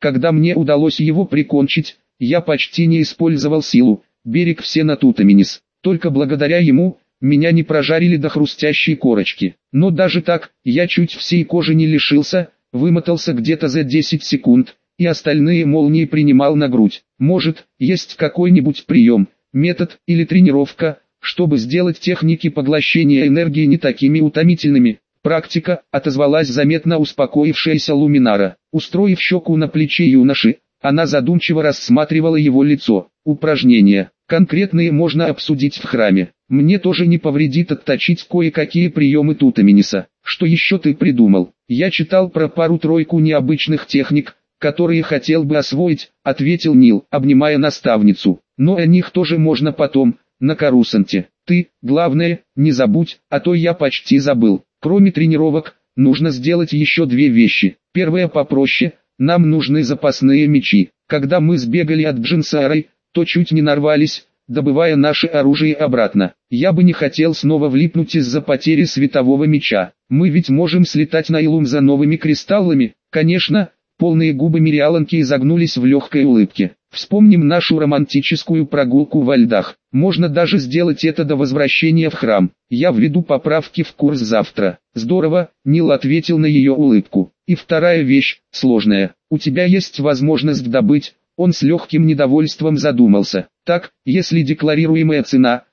Когда мне удалось его прикончить, я почти не использовал силу, берег все на Тутаменис. Только благодаря ему, меня не прожарили до хрустящей корочки. Но даже так, я чуть всей кожи не лишился, вымотался где-то за 10 секунд, и остальные молнии принимал на грудь. Может, есть какой-нибудь прием, метод или тренировка, чтобы сделать техники поглощения энергии не такими утомительными. Практика, отозвалась заметно успокоившаяся Луминара. Устроив щеку на плече юноши, она задумчиво рассматривала его лицо. Упражнения, конкретные можно обсудить в храме. Мне тоже не повредит отточить кое-какие приемы Тутамениса. Что еще ты придумал? Я читал про пару-тройку необычных техник, которые хотел бы освоить, ответил Нил, обнимая наставницу. Но о них тоже можно потом, на Корусанте. Ты, главное, не забудь, а то я почти забыл. Кроме тренировок, нужно сделать еще две вещи. Первая попроще, нам нужны запасные мечи. Когда мы сбегали от Джинсары, то чуть не нарвались, добывая наше оружие обратно. Я бы не хотел снова влипнуть из-за потери светового меча. Мы ведь можем слетать на Илум за новыми кристаллами. Конечно, полные губы Мириаланки изогнулись в легкой улыбке. Вспомним нашу романтическую прогулку во льдах. Можно даже сделать это до возвращения в храм. Я введу поправки в курс завтра. Здорово, Нил ответил на ее улыбку. И вторая вещь, сложная. У тебя есть возможность добыть. Он с легким недовольством задумался. Так, если декларируемая цена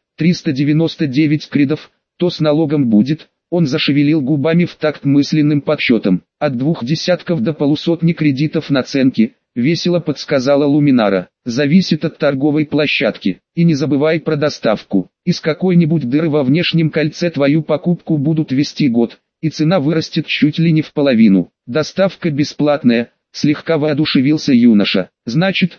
399 кридов, то с налогом будет. Он зашевелил губами в такт мысленным подсчетом. От 20 до полусотни кредитов наценки. Весело подсказала Луминара. Зависит от торговой площадки. И не забывай про доставку. Из какой-нибудь дыры во внешнем кольце твою покупку будут вести год, и цена вырастет чуть ли не в половину. Доставка бесплатная, слегка воодушевился юноша. Значит,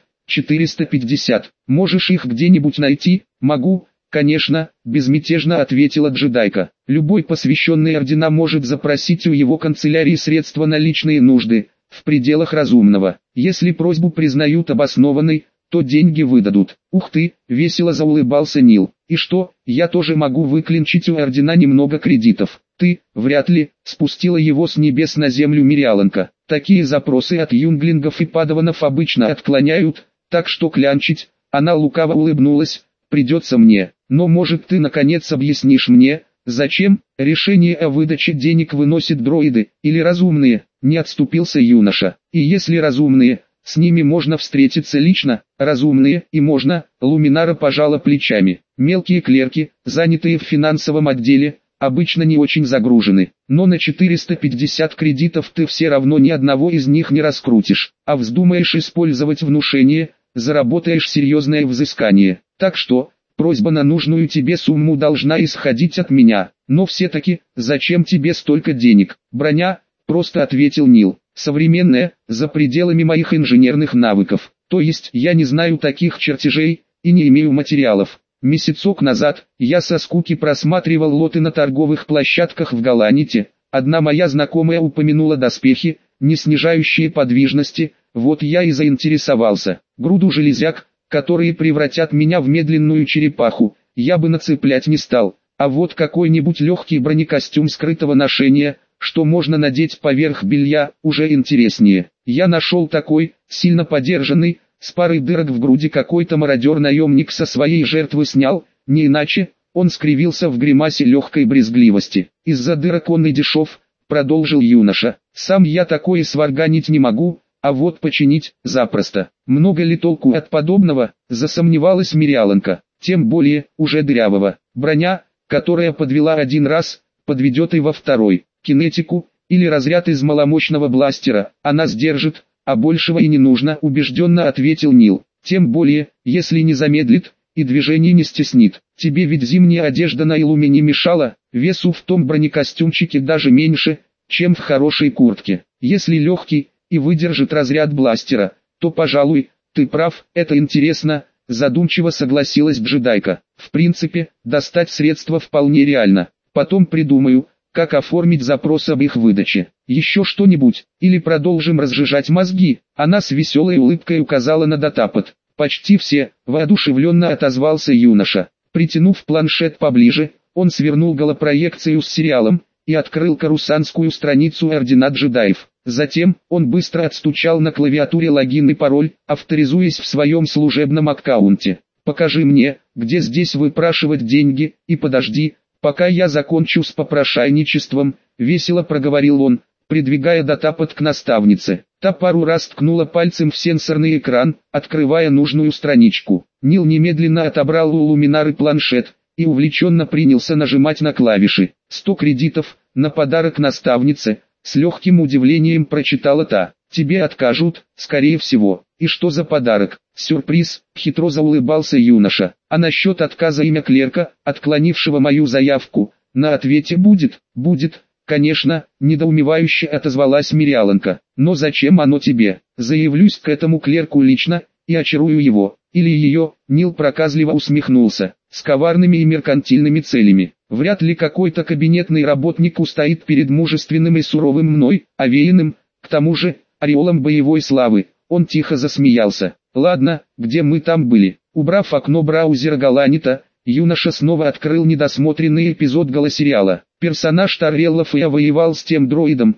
450. Можешь их где-нибудь найти? Могу, конечно, безмятежно ответила джедайка. Любой посвященный ордена может запросить у его канцелярии средства на личные нужды, в пределах разумного. Если просьбу признают обоснованной, то деньги выдадут. Ух ты, весело заулыбался Нил. И что, я тоже могу выклинчить у ордена немного кредитов? Ты, вряд ли, спустила его с небес на землю Мириаланка. Такие запросы от юнглингов и падаванов обычно отклоняют, так что клянчить, она лукаво улыбнулась, придется мне. Но может ты наконец объяснишь мне, зачем решение о выдаче денег выносят дроиды или разумные? Не отступился юноша. И если разумные, с ними можно встретиться лично, разумные и можно, Луминара пожала плечами. Мелкие клерки, занятые в финансовом отделе, обычно не очень загружены. Но на 450 кредитов ты все равно ни одного из них не раскрутишь. А вздумаешь использовать внушение, заработаешь серьезное взыскание. Так что, просьба на нужную тебе сумму должна исходить от меня. Но все-таки, зачем тебе столько денег? Броня, просто ответил Нил. Современная, за пределами моих инженерных навыков. То есть я не знаю таких чертежей, и не имею материалов. Месяцок назад, я со скуки просматривал лоты на торговых площадках в Галаните. Одна моя знакомая упомянула доспехи, не снижающие подвижности, вот я и заинтересовался. Груду железяк, которые превратят меня в медленную черепаху, я бы нацеплять не стал. А вот какой-нибудь легкий бронекостюм скрытого ношения, что можно надеть поверх белья, уже интереснее. Я нашел такой, сильно подержанный, с парой дырок в груди какой-то мародер-наемник со своей жертвы снял, не иначе, он скривился в гримасе легкой брезгливости. Из-за дырок он и дешев, продолжил юноша. Сам я такое сварганить не могу, а вот починить, запросто. Много ли толку от подобного, засомневалась Мириаланка. Тем более, уже дырявого. Броня, которая подвела один раз, подведет и во второй. Кинетику, или разряд из маломощного бластера, она сдержит, а большего и не нужно, убежденно ответил Нил. Тем более, если не замедлит, и движение не стеснит. Тебе ведь зимняя одежда на Илуме не мешала, весу в том бронекостюмчике даже меньше, чем в хорошей куртке. Если легкий, и выдержит разряд бластера, то пожалуй, ты прав, это интересно, задумчиво согласилась джедайка. В принципе, достать средства вполне реально. Потом придумаю, как оформить запрос об их выдаче. Еще что-нибудь, или продолжим разжижать мозги? Она с веселой улыбкой указала на датапад. Почти все, воодушевленно отозвался юноша. Притянув планшет поближе, он свернул голопроекцию с сериалом, и открыл карусанскую страницу ордена джедаев. Затем, он быстро отстучал на клавиатуре логин и пароль, авторизуясь в своем служебном аккаунте. «Покажи мне, где здесь выпрашивать деньги, и подожди, пока я закончу с попрошайничеством», — весело проговорил он, придвигая датапад к наставнице. Та пару раз ткнула пальцем в сенсорный экран, открывая нужную страничку. Нил немедленно отобрал у Луминары планшет и увлеченно принялся нажимать на клавиши. 100 кредитов, на подарок наставнице, с легким удивлением прочитала та. «Тебе откажут, скорее всего. И что за подарок?» «Сюрприз», — хитро заулыбался юноша. «А насчет отказа имя клерка, отклонившего мою заявку, на ответе будет?» «Будет, конечно», — недоумевающе отозвалась Мириаланка. «Но зачем оно тебе? Заявлюсь к этому клерку лично, и очарую его, или ее», — Нил проказливо усмехнулся, — «с коварными и меркантильными целями. Вряд ли какой-то кабинетный работник устоит перед мужественным и суровым мной, овеянным, к тому же, ореолом боевой славы». Он тихо засмеялся. «Ладно, где мы там были?» Убрав окно браузера Галанита, юноша снова открыл недосмотренный эпизод голосериала. Персонаж Таррелла Фея воевал с тем дроидом,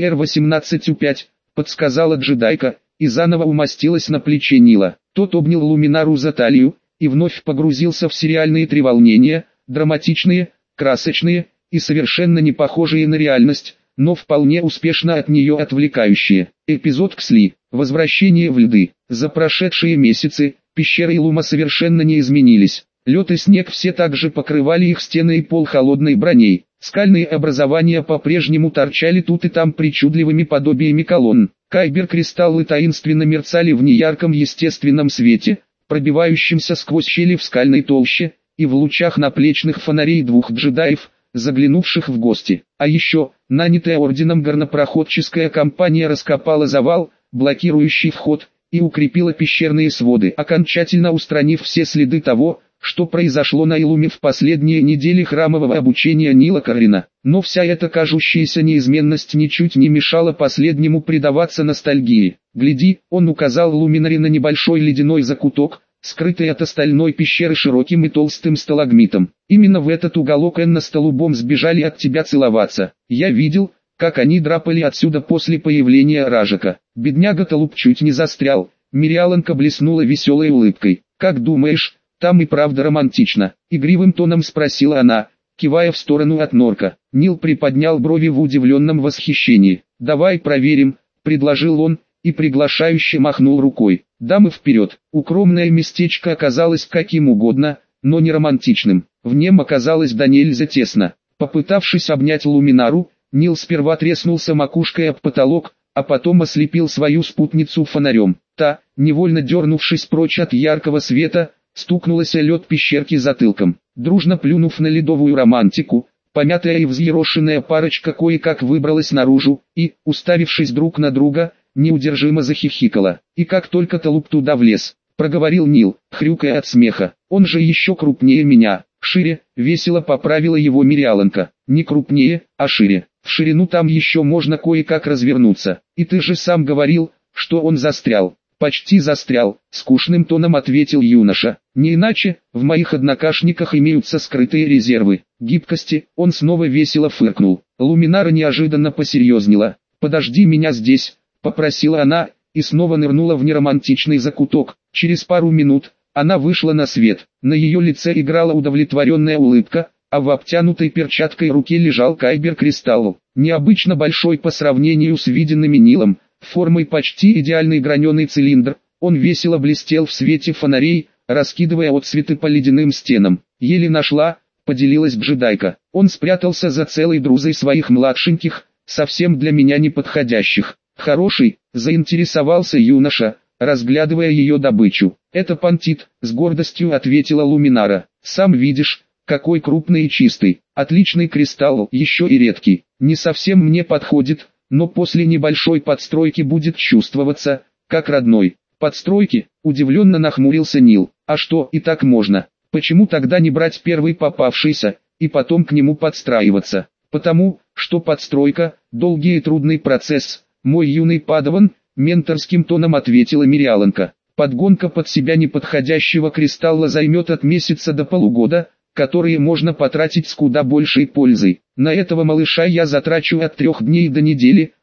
ГР-18У5, подсказала джедайка, и заново умостилась на плече Нила. Тот обнял Луминару за талию, и вновь погрузился в сериальные треволнения, драматичные, красочные, и совершенно не похожие на реальность, но вполне успешно от нее отвлекающие. Эпизод Ксли. Возвращение в льды. За прошедшие месяцы, пещеры Илума совершенно не изменились. Лед и снег все так же покрывали их стены и пол холодной броней. Скальные образования по-прежнему торчали тут и там причудливыми подобиями колонн. Кайбер-кристаллы таинственно мерцали в неярком естественном свете, пробивающемся сквозь щели в скальной толще, и в лучах наплечных фонарей двух джедаев, заглянувших в гости. А еще, нанятая орденом горнопроходческая компания раскопала завал, блокирующий вход, и укрепила пещерные своды, окончательно устранив все следы того, что произошло на Илуме в последние недели храмового обучения Нила Каррина. Но вся эта кажущаяся неизменность ничуть не мешала последнему предаваться ностальгии. «Гляди», — он указал Луминаре на небольшой ледяной закуток, скрытый от остальной пещеры широким и толстым сталагмитом. «Именно в этот уголок Энна с Толубом сбежали от тебя целоваться. Я видел, как они драпали отсюда после появления Ражика. Бедняга Толуб чуть не застрял». Мириаланка блеснула веселой улыбкой. «Как думаешь, там и правда романтично?» — игривым тоном спросила она, кивая в сторону от норка. Нил приподнял брови в удивленном восхищении. «Давай проверим», — предложил он, и приглашающе махнул рукой. «Дамы вперед!» Укромное местечко оказалось каким угодно, но не романтичным. В нем оказалось до нельзя тесно. Попытавшись обнять Луминару, Нил сперва треснулся макушкой об потолок, а потом ослепил свою спутницу фонарем. Та, невольно дернувшись прочь от яркого света, стукнулась о лед пещерки затылком. Дружно плюнув на ледовую романтику, помятая и взъерошенная парочка кое-как выбралась наружу, и, уставившись друг на друга, неудержимо захихикала. «И как только Толуб туда влез», — проговорил Нил, хрюкая от смеха. «Он же еще крупнее меня». «Шире», — весело поправила его Мириаланка. «Не крупнее, а шире. В ширину там еще можно кое-как развернуться. И ты же сам говорил, что он застрял». «Почти застрял», — скучным тоном ответил юноша. «Не иначе, в моих однокашниках имеются скрытые резервы гибкости». Он снова весело фыркнул. Луминара неожиданно посерьезнела. «Подожди меня здесь», — попросила она, и снова нырнула в неромантичный закуток. Через пару минут она вышла на свет. На ее лице играла удовлетворенная улыбка, а в обтянутой перчаткой руке лежал кайбер-кристалл. Необычно большой по сравнению с виденными Нилом, формой почти идеальный граненый цилиндр, он весело блестел в свете фонарей, раскидывая отсветы по ледяным стенам. «Еле нашла», — поделилась джедайка. «Он спрятался за целой друзой своих младшеньких, совсем для меня неподходящих». «Хороший», — заинтересовался юноша, разглядывая ее добычу. «Это пантит», — с гордостью ответила Луминара. «Сам видишь, какой крупный и чистый. Отличный кристалл, еще и редкий. Не совсем мне подходит, но после небольшой подстройки будет чувствоваться, как родной». «Подстройки?» — удивленно нахмурился Нил. «А что, и так можно? Почему тогда не брать первый попавшийся, и потом к нему подстраиваться?» «Потому, что подстройка — долгий и трудный процесс, мой юный падаван», — менторским тоном ответила Мириаланка. «Подгонка под себя неподходящего кристалла займет от месяца до полугода, которые можно потратить с куда большей пользой. На этого малыша я затрачу от 3 дней до недели,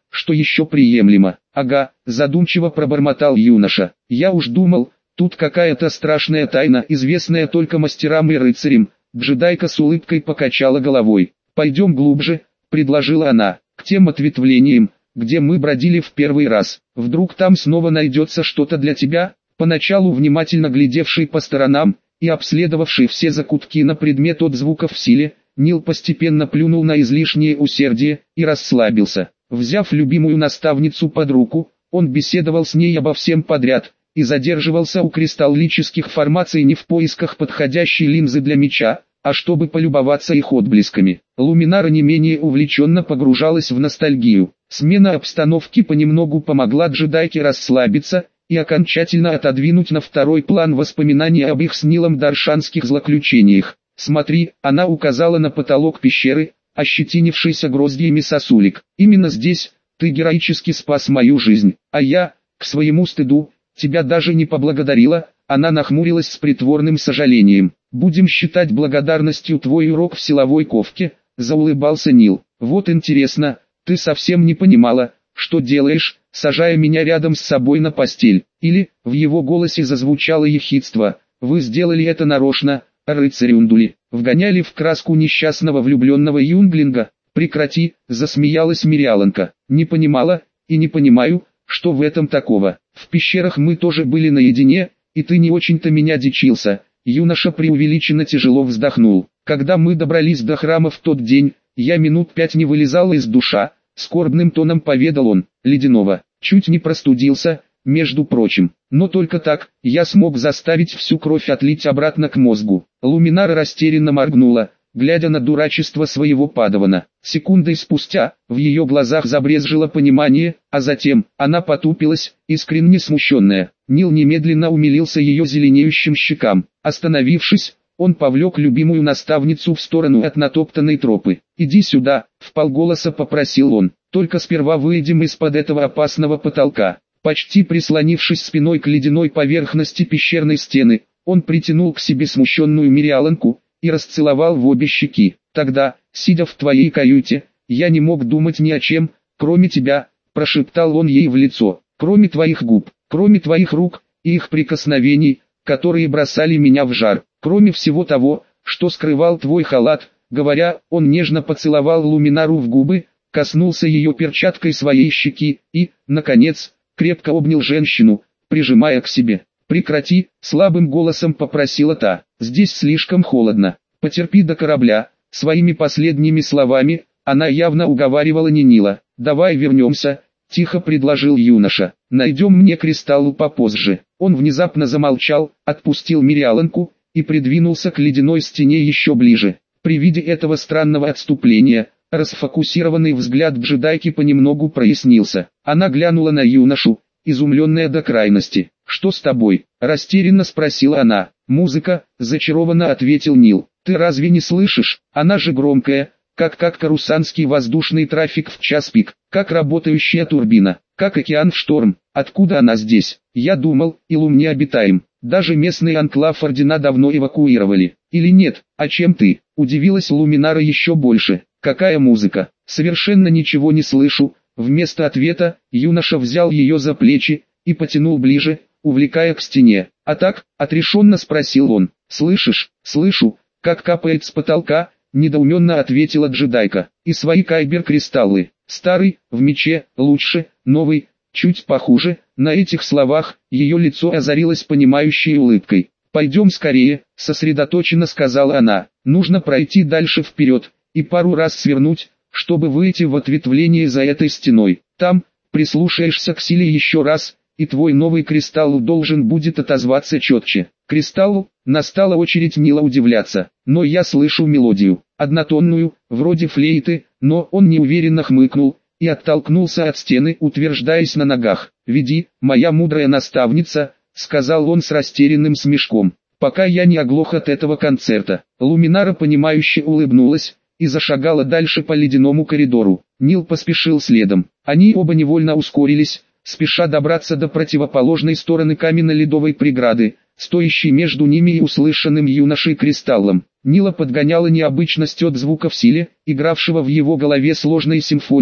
что еще приемлемо. Ага, задумчиво пробормотал юноша. Я уж думал, тут какая-то страшная тайна, известная только мастерам и рыцарям. Джедайка с улыбкой покачала головой. Пойдем глубже, предложила она, к тем ответвлениям, где мы бродили в первый раз. Вдруг там снова найдется что-то для тебя? Поначалу внимательно глядевший по сторонам и обследовавший все закутки на предмет отзвуков в силе, Нил постепенно плюнул на излишнее усердие и расслабился. Взяв любимую наставницу под руку, он беседовал с ней обо всем подряд и задерживался у кристаллических формаций не в поисках подходящей линзы для меча, а чтобы полюбоваться их отблесками. Луминара не менее увлеченно погружалась в ностальгию. Смена обстановки понемногу помогла джедайке расслабиться и окончательно отодвинуть на второй план воспоминания об их с Нилом даршанских злоключениях. «Смотри», она указала на потолок пещеры, ощетинившийся гроздьями сосулек. «Именно здесь ты героически спас мою жизнь, а я, к своему стыду, тебя даже не поблагодарила». Она нахмурилась с притворным сожалением. «Будем считать благодарностью твой урок в силовой ковке», — заулыбался Нил. «Вот интересно, ты совсем не понимала, что делаешь, сажая меня рядом с собой на постель?» Или, в его голосе зазвучало ехидство, «Вы сделали это нарочно, рыцарь-ундули, вгоняли в краску несчастного влюбленного юнглинга». «Прекрати», — засмеялась Мириаланка. «Не понимала, и не понимаю, что в этом такого. В пещерах мы тоже были наедине, и ты не очень-то меня дичился». Юноша преувеличенно тяжело вздохнул. «Когда мы добрались до храма в тот день, я минут 5 не вылезал из душа», — скорбным тоном поведал он. «Ледяного. Чуть не простудился, между прочим. Но только так, я смог заставить всю кровь отлить обратно к мозгу». Луминара растерянно моргнула, глядя на дурачество своего падавана. Секундой спустя, в ее глазах забрезжило понимание, а затем, она потупилась, искренне смущенная. Нил немедленно умилился ее зеленеющим щекам. Остановившись, он повлек любимую наставницу в сторону от натоптанной тропы. «Иди сюда», — вполголоса попросил он. «Только сперва выйдем из-под этого опасного потолка». Почти прислонившись спиной к ледяной поверхности пещерной стены, он притянул к себе смущенную Мириаланку и расцеловал в обе щеки. «Тогда, сидя в твоей каюте, я не мог думать ни о чем, кроме тебя», — прошептал он ей в лицо. «Кроме твоих губ, кроме твоих рук и их прикосновений, которые бросали меня в жар, кроме всего того, что скрывал твой халат». Говоря, он нежно поцеловал Луминару в губы, коснулся ее перчаткой своей щеки и, наконец, крепко обнял женщину, прижимая к себе. «Прекрати», — слабым голосом попросила та. «Здесь слишком холодно. Потерпи до корабля». Своими последними словами, она явно уговаривала Нинила. «Давай вернемся», — тихо предложил юноша. «Найдем мне кристалл попозже». Он внезапно замолчал, отпустил Мириаланку и придвинулся к ледяной стене еще ближе. При виде этого странного отступления, расфокусированный взгляд джедайки понемногу прояснился. Она глянула на юношу, изумленная до крайности. «Что с тобой?» – растерянно спросила она. «Музыка», – зачарованно ответил Нил. «Ты разве не слышишь? Она же громкая, как карусанский воздушный трафик в час пик, как работающая турбина, как океан в шторм. Откуда она здесь? Я думал, Илум не обитаем. Даже местный анклав Ордена давно эвакуировали. Или нет? А чем ты?» Удивилась Луминара еще больше. «Какая музыка? Совершенно ничего не слышу». Вместо ответа, юноша взял ее за плечи и потянул ближе, увлекая к стене. «А так?» – отрешенно спросил он. «Слышишь?» «Слышу, как капает с потолка», – недоуменно ответила джедайка. «И свои кайбер-кристаллы. Старый, в мече, лучше, новый, чуть похуже». На этих словах, ее лицо озарилось понимающей улыбкой. «Пойдем скорее», – сосредоточенно сказала она. «Нужно пройти дальше вперед и пару раз свернуть, чтобы выйти в ответвление за этой стеной. Там, прислушаешься к силе еще раз, и твой новый кристалл должен будет отозваться четче». Кристаллу, настала очередь Нила удивляться. «Но я слышу мелодию, однотонную, вроде флейты», но он неуверенно хмыкнул и оттолкнулся от стены, утверждаясь на ногах. «Веди, моя мудрая наставница», — сказал он с растерянным смешком, «пока я не оглох от этого концерта». Луминара понимающе улыбнулась и зашагала дальше по ледяному коридору. Нил поспешил следом. Они оба невольно ускорились, спеша добраться до противоположной стороны каменно-ледовой преграды, стоящей между ними и услышанным юношей кристаллом. Нила подгоняла необычность от звука в силе, игравшего в его голове сложной симфонией,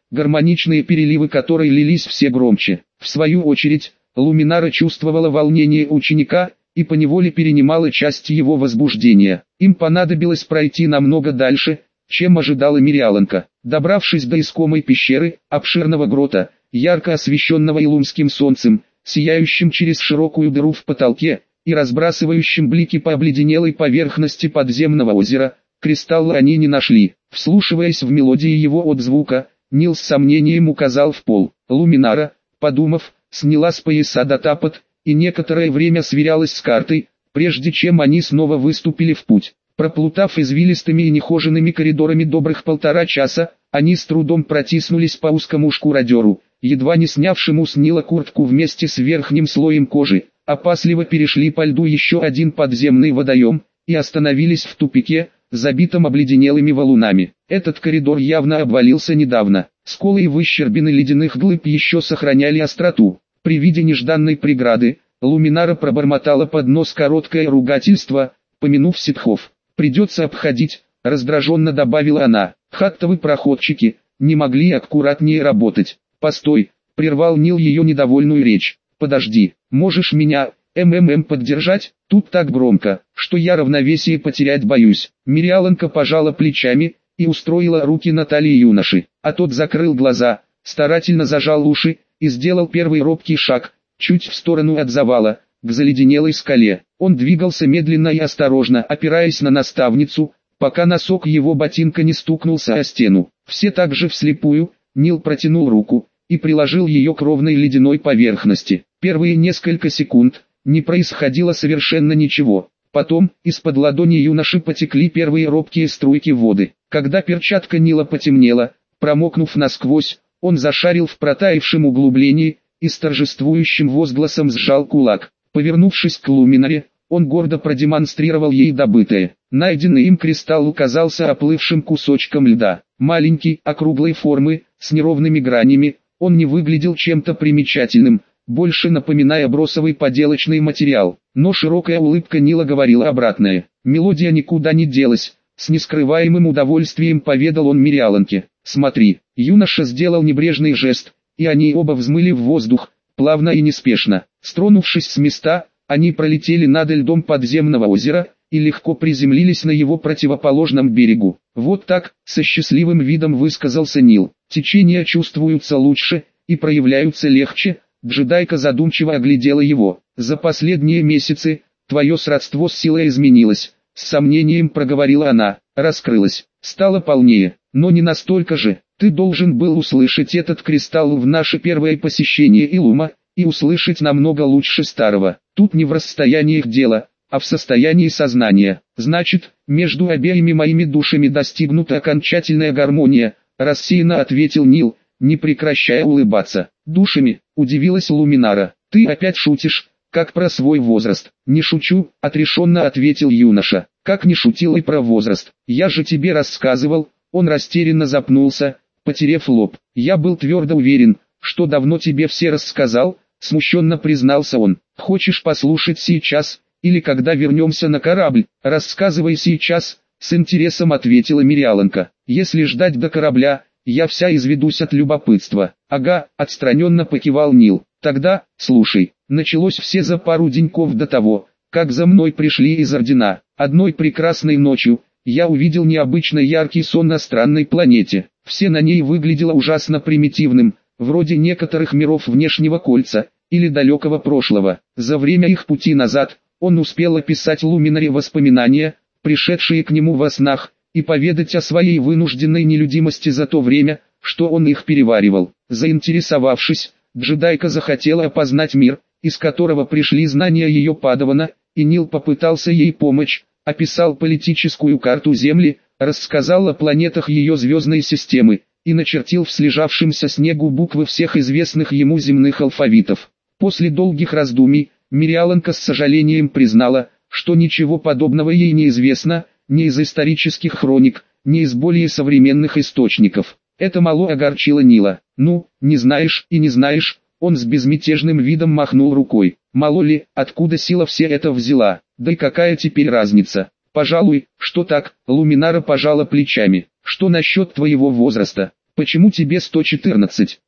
гармоничные переливы которой лились все громче. В свою очередь, Луминара чувствовала волнение ученика и поневоле перенимала часть его возбуждения. Им понадобилось пройти намного дальше, чем ожидала Мириаланка. Добравшись до искомой пещеры, обширного грота, ярко освещенного илумским солнцем, сияющим через широкую дыру в потолке и разбрасывающим блики по обледенелой поверхности подземного озера, кристаллы они не нашли. Вслушиваясь в мелодии его отзвука, Нил с сомнением указал в пол. Луминара, подумав, сняла с пояса датапад и некоторое время сверялась с картой, прежде чем они снова выступили в путь. Проплутав извилистыми и нехоженными коридорами добрых 1,5 часа, они с трудом протиснулись по узкому шкуродеру, едва не снявшему с Нила куртку вместе с верхним слоем кожи, опасливо перешли по льду еще один подземный водоем и остановились в тупике, забитом обледенелыми валунами. Этот коридор явно обвалился недавно. Сколы и выщербины ледяных глыб еще сохраняли остроту. При виде нежданной преграды, Луминара пробормотала под нос короткое ругательство, помянув ситхов. «Придется обходить», — раздраженно добавила она. «Хаттовы проходчики не могли аккуратнее работать». «Постой», — прервал Нил ее недовольную речь. «Подожди, можешь меня, поддержать? Тут так громко, что я равновесие потерять боюсь». Мириаланка пожала плечами и устроила руки на талии юноши, а тот закрыл глаза, старательно зажал уши и сделал первый робкий шаг, чуть в сторону от завала, к заледенелой скале. Он двигался медленно и осторожно, опираясь на наставницу, пока носок его ботинка не стукнулся о стену. Все так же вслепую, Нил протянул руку и приложил ее к ровной ледяной поверхности. Первые несколько секунд не происходило совершенно ничего. Потом, из-под ладони юноши потекли первые робкие струйки воды. Когда перчатка Нила потемнела, промокнув насквозь, он зашарил в протаявшем углублении и с торжествующим возгласом сжал кулак. Повернувшись к Луминаре, он гордо продемонстрировал ей добытое. Найденный им кристалл оказался оплывшим кусочком льда. Маленький, округлой формы, с неровными гранями, он не выглядел чем-то примечательным, больше напоминая бросовый поделочный материал. Но широкая улыбка Нила говорила обратное. Мелодия никуда не делась. С нескрываемым удовольствием поведал он Мириаланке. «Смотри». Юноша сделал небрежный жест, и они оба взмыли в воздух, плавно и неспешно. Стронувшись с места, они пролетели над льдом подземного озера и легко приземлились на его противоположном берегу. «Вот так», — со счастливым видом высказался Нил. «Течения чувствуются лучше и проявляются легче». Джедайка задумчиво оглядела его. «За последние месяцы твое сродство с силой изменилось», — с сомнением проговорила она. «Раскрылось, стало полнее, но не настолько же. Ты должен был услышать этот кристалл в наше первое посещение Илума, и услышать намного лучше старого. Тут не в расстояниях дело, а в состоянии сознания. Значит, между обеими моими душами достигнута окончательная гармония», — рассеянно ответил Нил, не прекращая улыбаться. «Душами?» — удивилась Луминара. «Ты опять шутишь, как про свой возраст». «Не шучу», — отрешенно ответил юноша. «Как не шутил и про возраст? Я же тебе рассказывал». Он растерянно запнулся, потерев лоб. «Я был твердо уверен, что давно тебе все рассказал», — смущенно признался он. «Хочешь послушать сейчас, или когда вернемся на корабль?» «Рассказывай сейчас», — с интересом ответила Мириаланка. «Если ждать до корабля, я вся изведусь от любопытства». «Ага», — отстраненно покивал Нил. «Тогда, слушай, началось все за пару деньков до того, как за мной пришли из Ордена. Одной прекрасной ночью я увидел необычно яркий сон на странной планете. Все на ней выглядело ужасно примитивным, вроде некоторых миров внешнего кольца или далекого прошлого. За время их пути назад он успел описать Луминаре воспоминания, пришедшие к нему во снах, и поведать о своей вынужденной нелюдимости за то время, что он их переваривал. Заинтересовавшись, джедайка захотела опознать мир, из которого пришли знания ее падавана, и Нил попытался ей помочь, описал политическую карту Земли, рассказал о планетах ее звездной системы, и начертил в слежавшемся снегу буквы всех известных ему земных алфавитов. После долгих раздумий, Мириаланка с сожалением признала, что ничего подобного ей не известно, ни из исторических хроник, ни из более современных источников. Это мало огорчило Нила. «Ну, не знаешь и не знаешь», он с безмятежным видом махнул рукой. «Мало ли, откуда сила все это взяла, да и какая теперь разница?» «Пожалуй, что так», Луминара пожала плечами. «Что насчет твоего возраста? Почему тебе 114,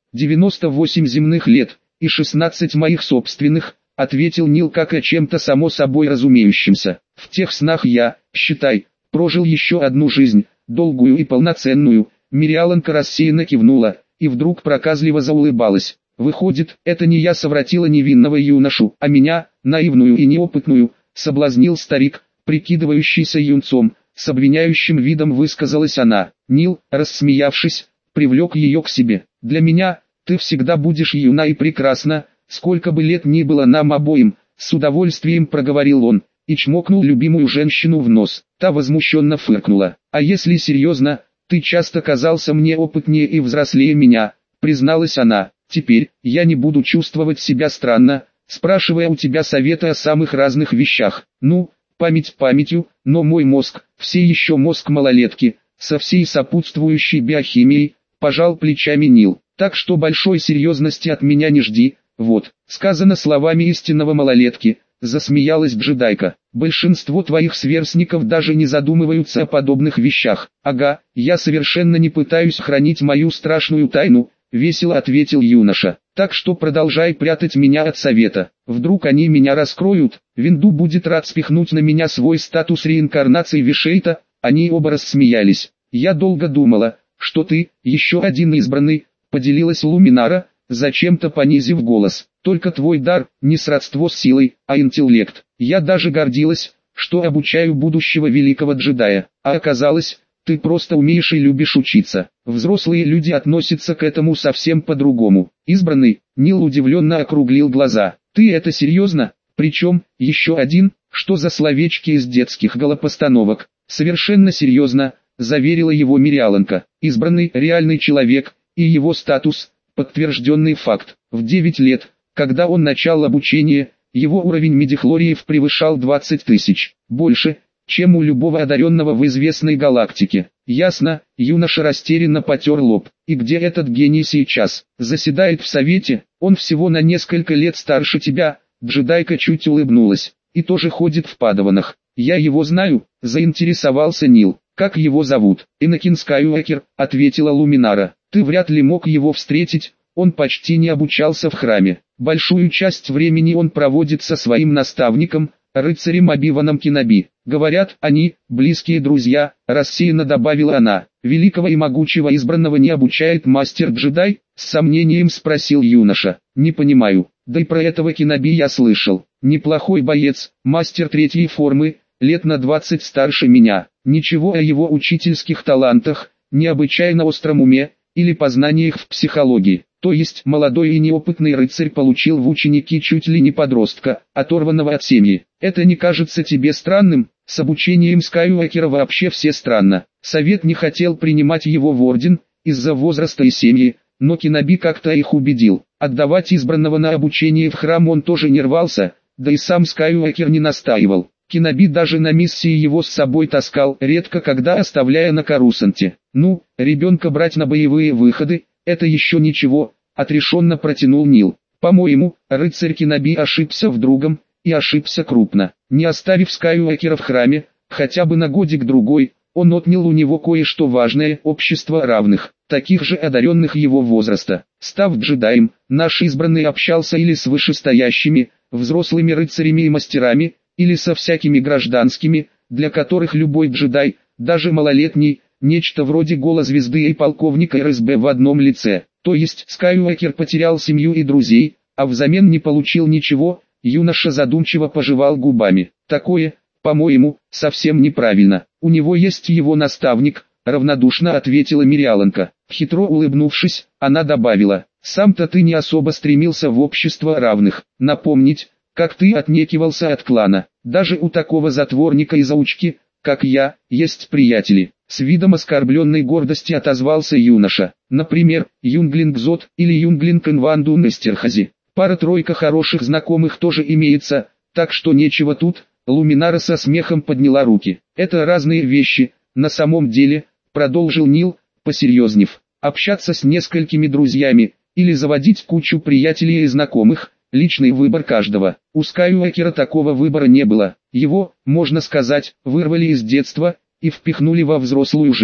98 земных лет, и 16 моих собственных, ответил Нил как о чем-то само собой разумеющемся. В тех снах я, считай, прожил еще одну жизнь, долгую и полноценную. Мириаланка рассеянно кивнула, и вдруг проказливо заулыбалась. Выходит, это не я совратила невинного юношу, а меня, наивную и неопытную, соблазнил старик, прикидывающийся юнцом. С обвиняющим видом высказалась она. Нил, рассмеявшись, привлек ее к себе. «Для меня, ты всегда будешь юна и прекрасна, сколько бы лет ни было нам обоим», с удовольствием проговорил он, и чмокнул любимую женщину в нос. Та возмущенно фыркнула. «А если серьезно, ты часто казался мне опытнее и взрослее меня», призналась она. «Теперь, я не буду чувствовать себя странно, спрашивая у тебя совета о самых разных вещах. Ну, память памятью, но мой мозг, все еще мозг малолетки, со всей сопутствующей биохимией», пожал плечами Нил. «Так что большой серьезности от меня не жди, вот», сказано словами истинного малолетки, засмеялась джедайка. «Большинство твоих сверстников даже не задумываются о подобных вещах». «Ага, я совершенно не пытаюсь хранить мою страшную тайну», весело ответил юноша. «Так что продолжай прятать меня от совета. Вдруг они меня раскроют, Винду будет рад спихнуть на меня свой статус реинкарнации Вишейта». Они оба рассмеялись. «Я долго думала, что ты, еще один избранный», поделилась Луминара, зачем-то понизив голос. «Только твой дар, не сродство с силой, а интеллект. Я даже гордилась, что обучаю будущего великого джедая, а оказалось, ты просто умеешь и любишь учиться. Взрослые люди относятся к этому совсем по-другому». Избранный, Нил удивленно округлил глаза. «Ты это серьезно? Причем, еще один, что за словечки из детских голопостановок?» «Совершенно серьезно», заверила его Мириаланка. «Избранный реальный человек, и его статус – подтвержденный факт. В 9 лет, когда он начал обучение, его уровень медихлориев превышал 20 тысяч. Больше, чем у любого одаренного в известной галактике». «Ясно», юноша растерянно потер лоб. «И где этот гений сейчас? Заседает в совете? Он всего на несколько лет старше тебя». Джедайка чуть улыбнулась. «И тоже ходит в падаванах». «Я его знаю», заинтересовался Нил. «Как его зовут?» «Энакин Скайуокер», ответила Луминара. «Ты вряд ли мог его встретить, он почти не обучался в храме. Большую часть времени он проводит со своим наставником, рыцарем Оби-Ваном Кеноби. Говорят, они, близкие друзья», рассеянно добавила она. «Великого и могучего избранного не обучает мастер-джедай?» С сомнением спросил юноша. «Не понимаю, да и про этого Кеноби я слышал. Неплохой боец, мастер третьей формы, лет на 20 старше меня. Ничего о его учительских талантах, необычайно остром уме, или познаниях в психологии. То есть молодой и неопытный рыцарь получил в ученики чуть ли не подростка, оторванного от семьи. Это не кажется тебе странным? С обучением Скайуокера вообще все странно. Совет не хотел принимать его в орден, из-за возраста и семьи, но Кеноби как-то их убедил. Отдавать избранного на обучение в храм он тоже не рвался, да и сам Скайуокер не настаивал. Кеноби даже на миссии его с собой таскал, редко когда оставляя на Корусанте. «Ну, ребенка брать на боевые выходы, это еще ничего», отрешенно протянул Нил. «По-моему, рыцарь Кеноби ошибся в другом, и ошибся крупно. Не оставив Скайуокера в храме, хотя бы на годик-другой, он отнял у него кое-что важное – общество равных, таких же одаренных его возраста. Став джедаем, наш избранный общался или с вышестоящими, взрослыми рыцарями и мастерами, или со всякими гражданскими, для которых любой джедай, даже малолетний, нечто вроде голозвезды и полковника РСБ в одном лице. То есть Скайуокер потерял семью и друзей, а взамен не получил ничего. Юноша задумчиво пожевал губами. «Такое, по-моему, совсем неправильно. У него есть его наставник», равнодушно ответила Мириаланка. Хитро улыбнувшись, она добавила: «Сам-то ты не особо стремился в общество равных. Напомнить, как ты отнекивался от клана. Даже у такого затворника и заучки, как я, есть приятели». С видом оскорбленной гордости отозвался юноша. «Например, Юнглинг Зод или Юнглинг Инванду Нестерхази. Пара-тройка хороших знакомых тоже имеется, так что нечего тут». Луминара со смехом подняла руки. «Это разные вещи, на самом деле», продолжил Нил, посерьезнев. «Общаться с несколькими друзьями, или заводить кучу приятелей и знакомых – личный выбор каждого. У Скайуокера такого выбора не было. Его, можно сказать, вырвали из детства и впихнули во взрослую жизнь.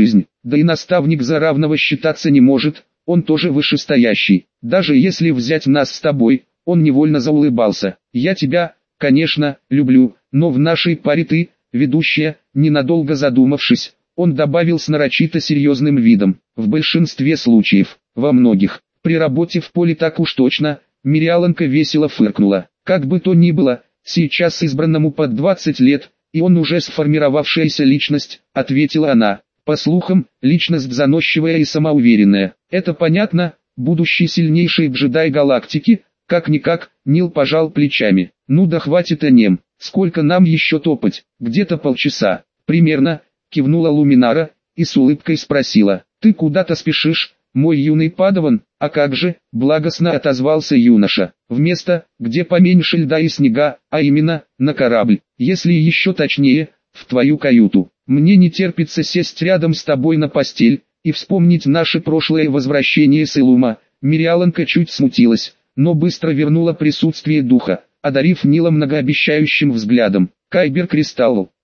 Да и наставник за равного считаться не может, он тоже вышестоящий. Даже если взять нас с тобой, он невольно заулыбался. Я тебя, конечно, люблю, но в нашей паре ты, ведущая, ненадолго задумавшись, он добавил с нарочито серьезным видом. В большинстве случаев, во многих, при работе в поле так уж точно, Мириаланка весело фыркнула. Как бы то ни было, сейчас избранному под 20 лет, и он уже сформировавшаяся личность, ответила она. По слухам, личность заносчивая и самоуверенная. Это понятно, будущий сильнейший джедай галактики, как-никак, Нил пожал плечами. Ну да хватит о нем, сколько нам еще топать, где-то полчаса. Примерно, кивнула Луминара, и с улыбкой спросила. Ты куда-то спешишь, мой юный падаван? А как же, благостно отозвался юноша. В место, где поменьше льда и снега, а именно, на корабль. Если еще точнее, в твою каюту. Мне не терпится сесть рядом с тобой на постель, и вспомнить наше прошлое возвращение с Илума. Мириаланка чуть смутилась, но быстро вернула присутствие духа, одарив Нила многообещающим взглядом. Кайбер Кристалл.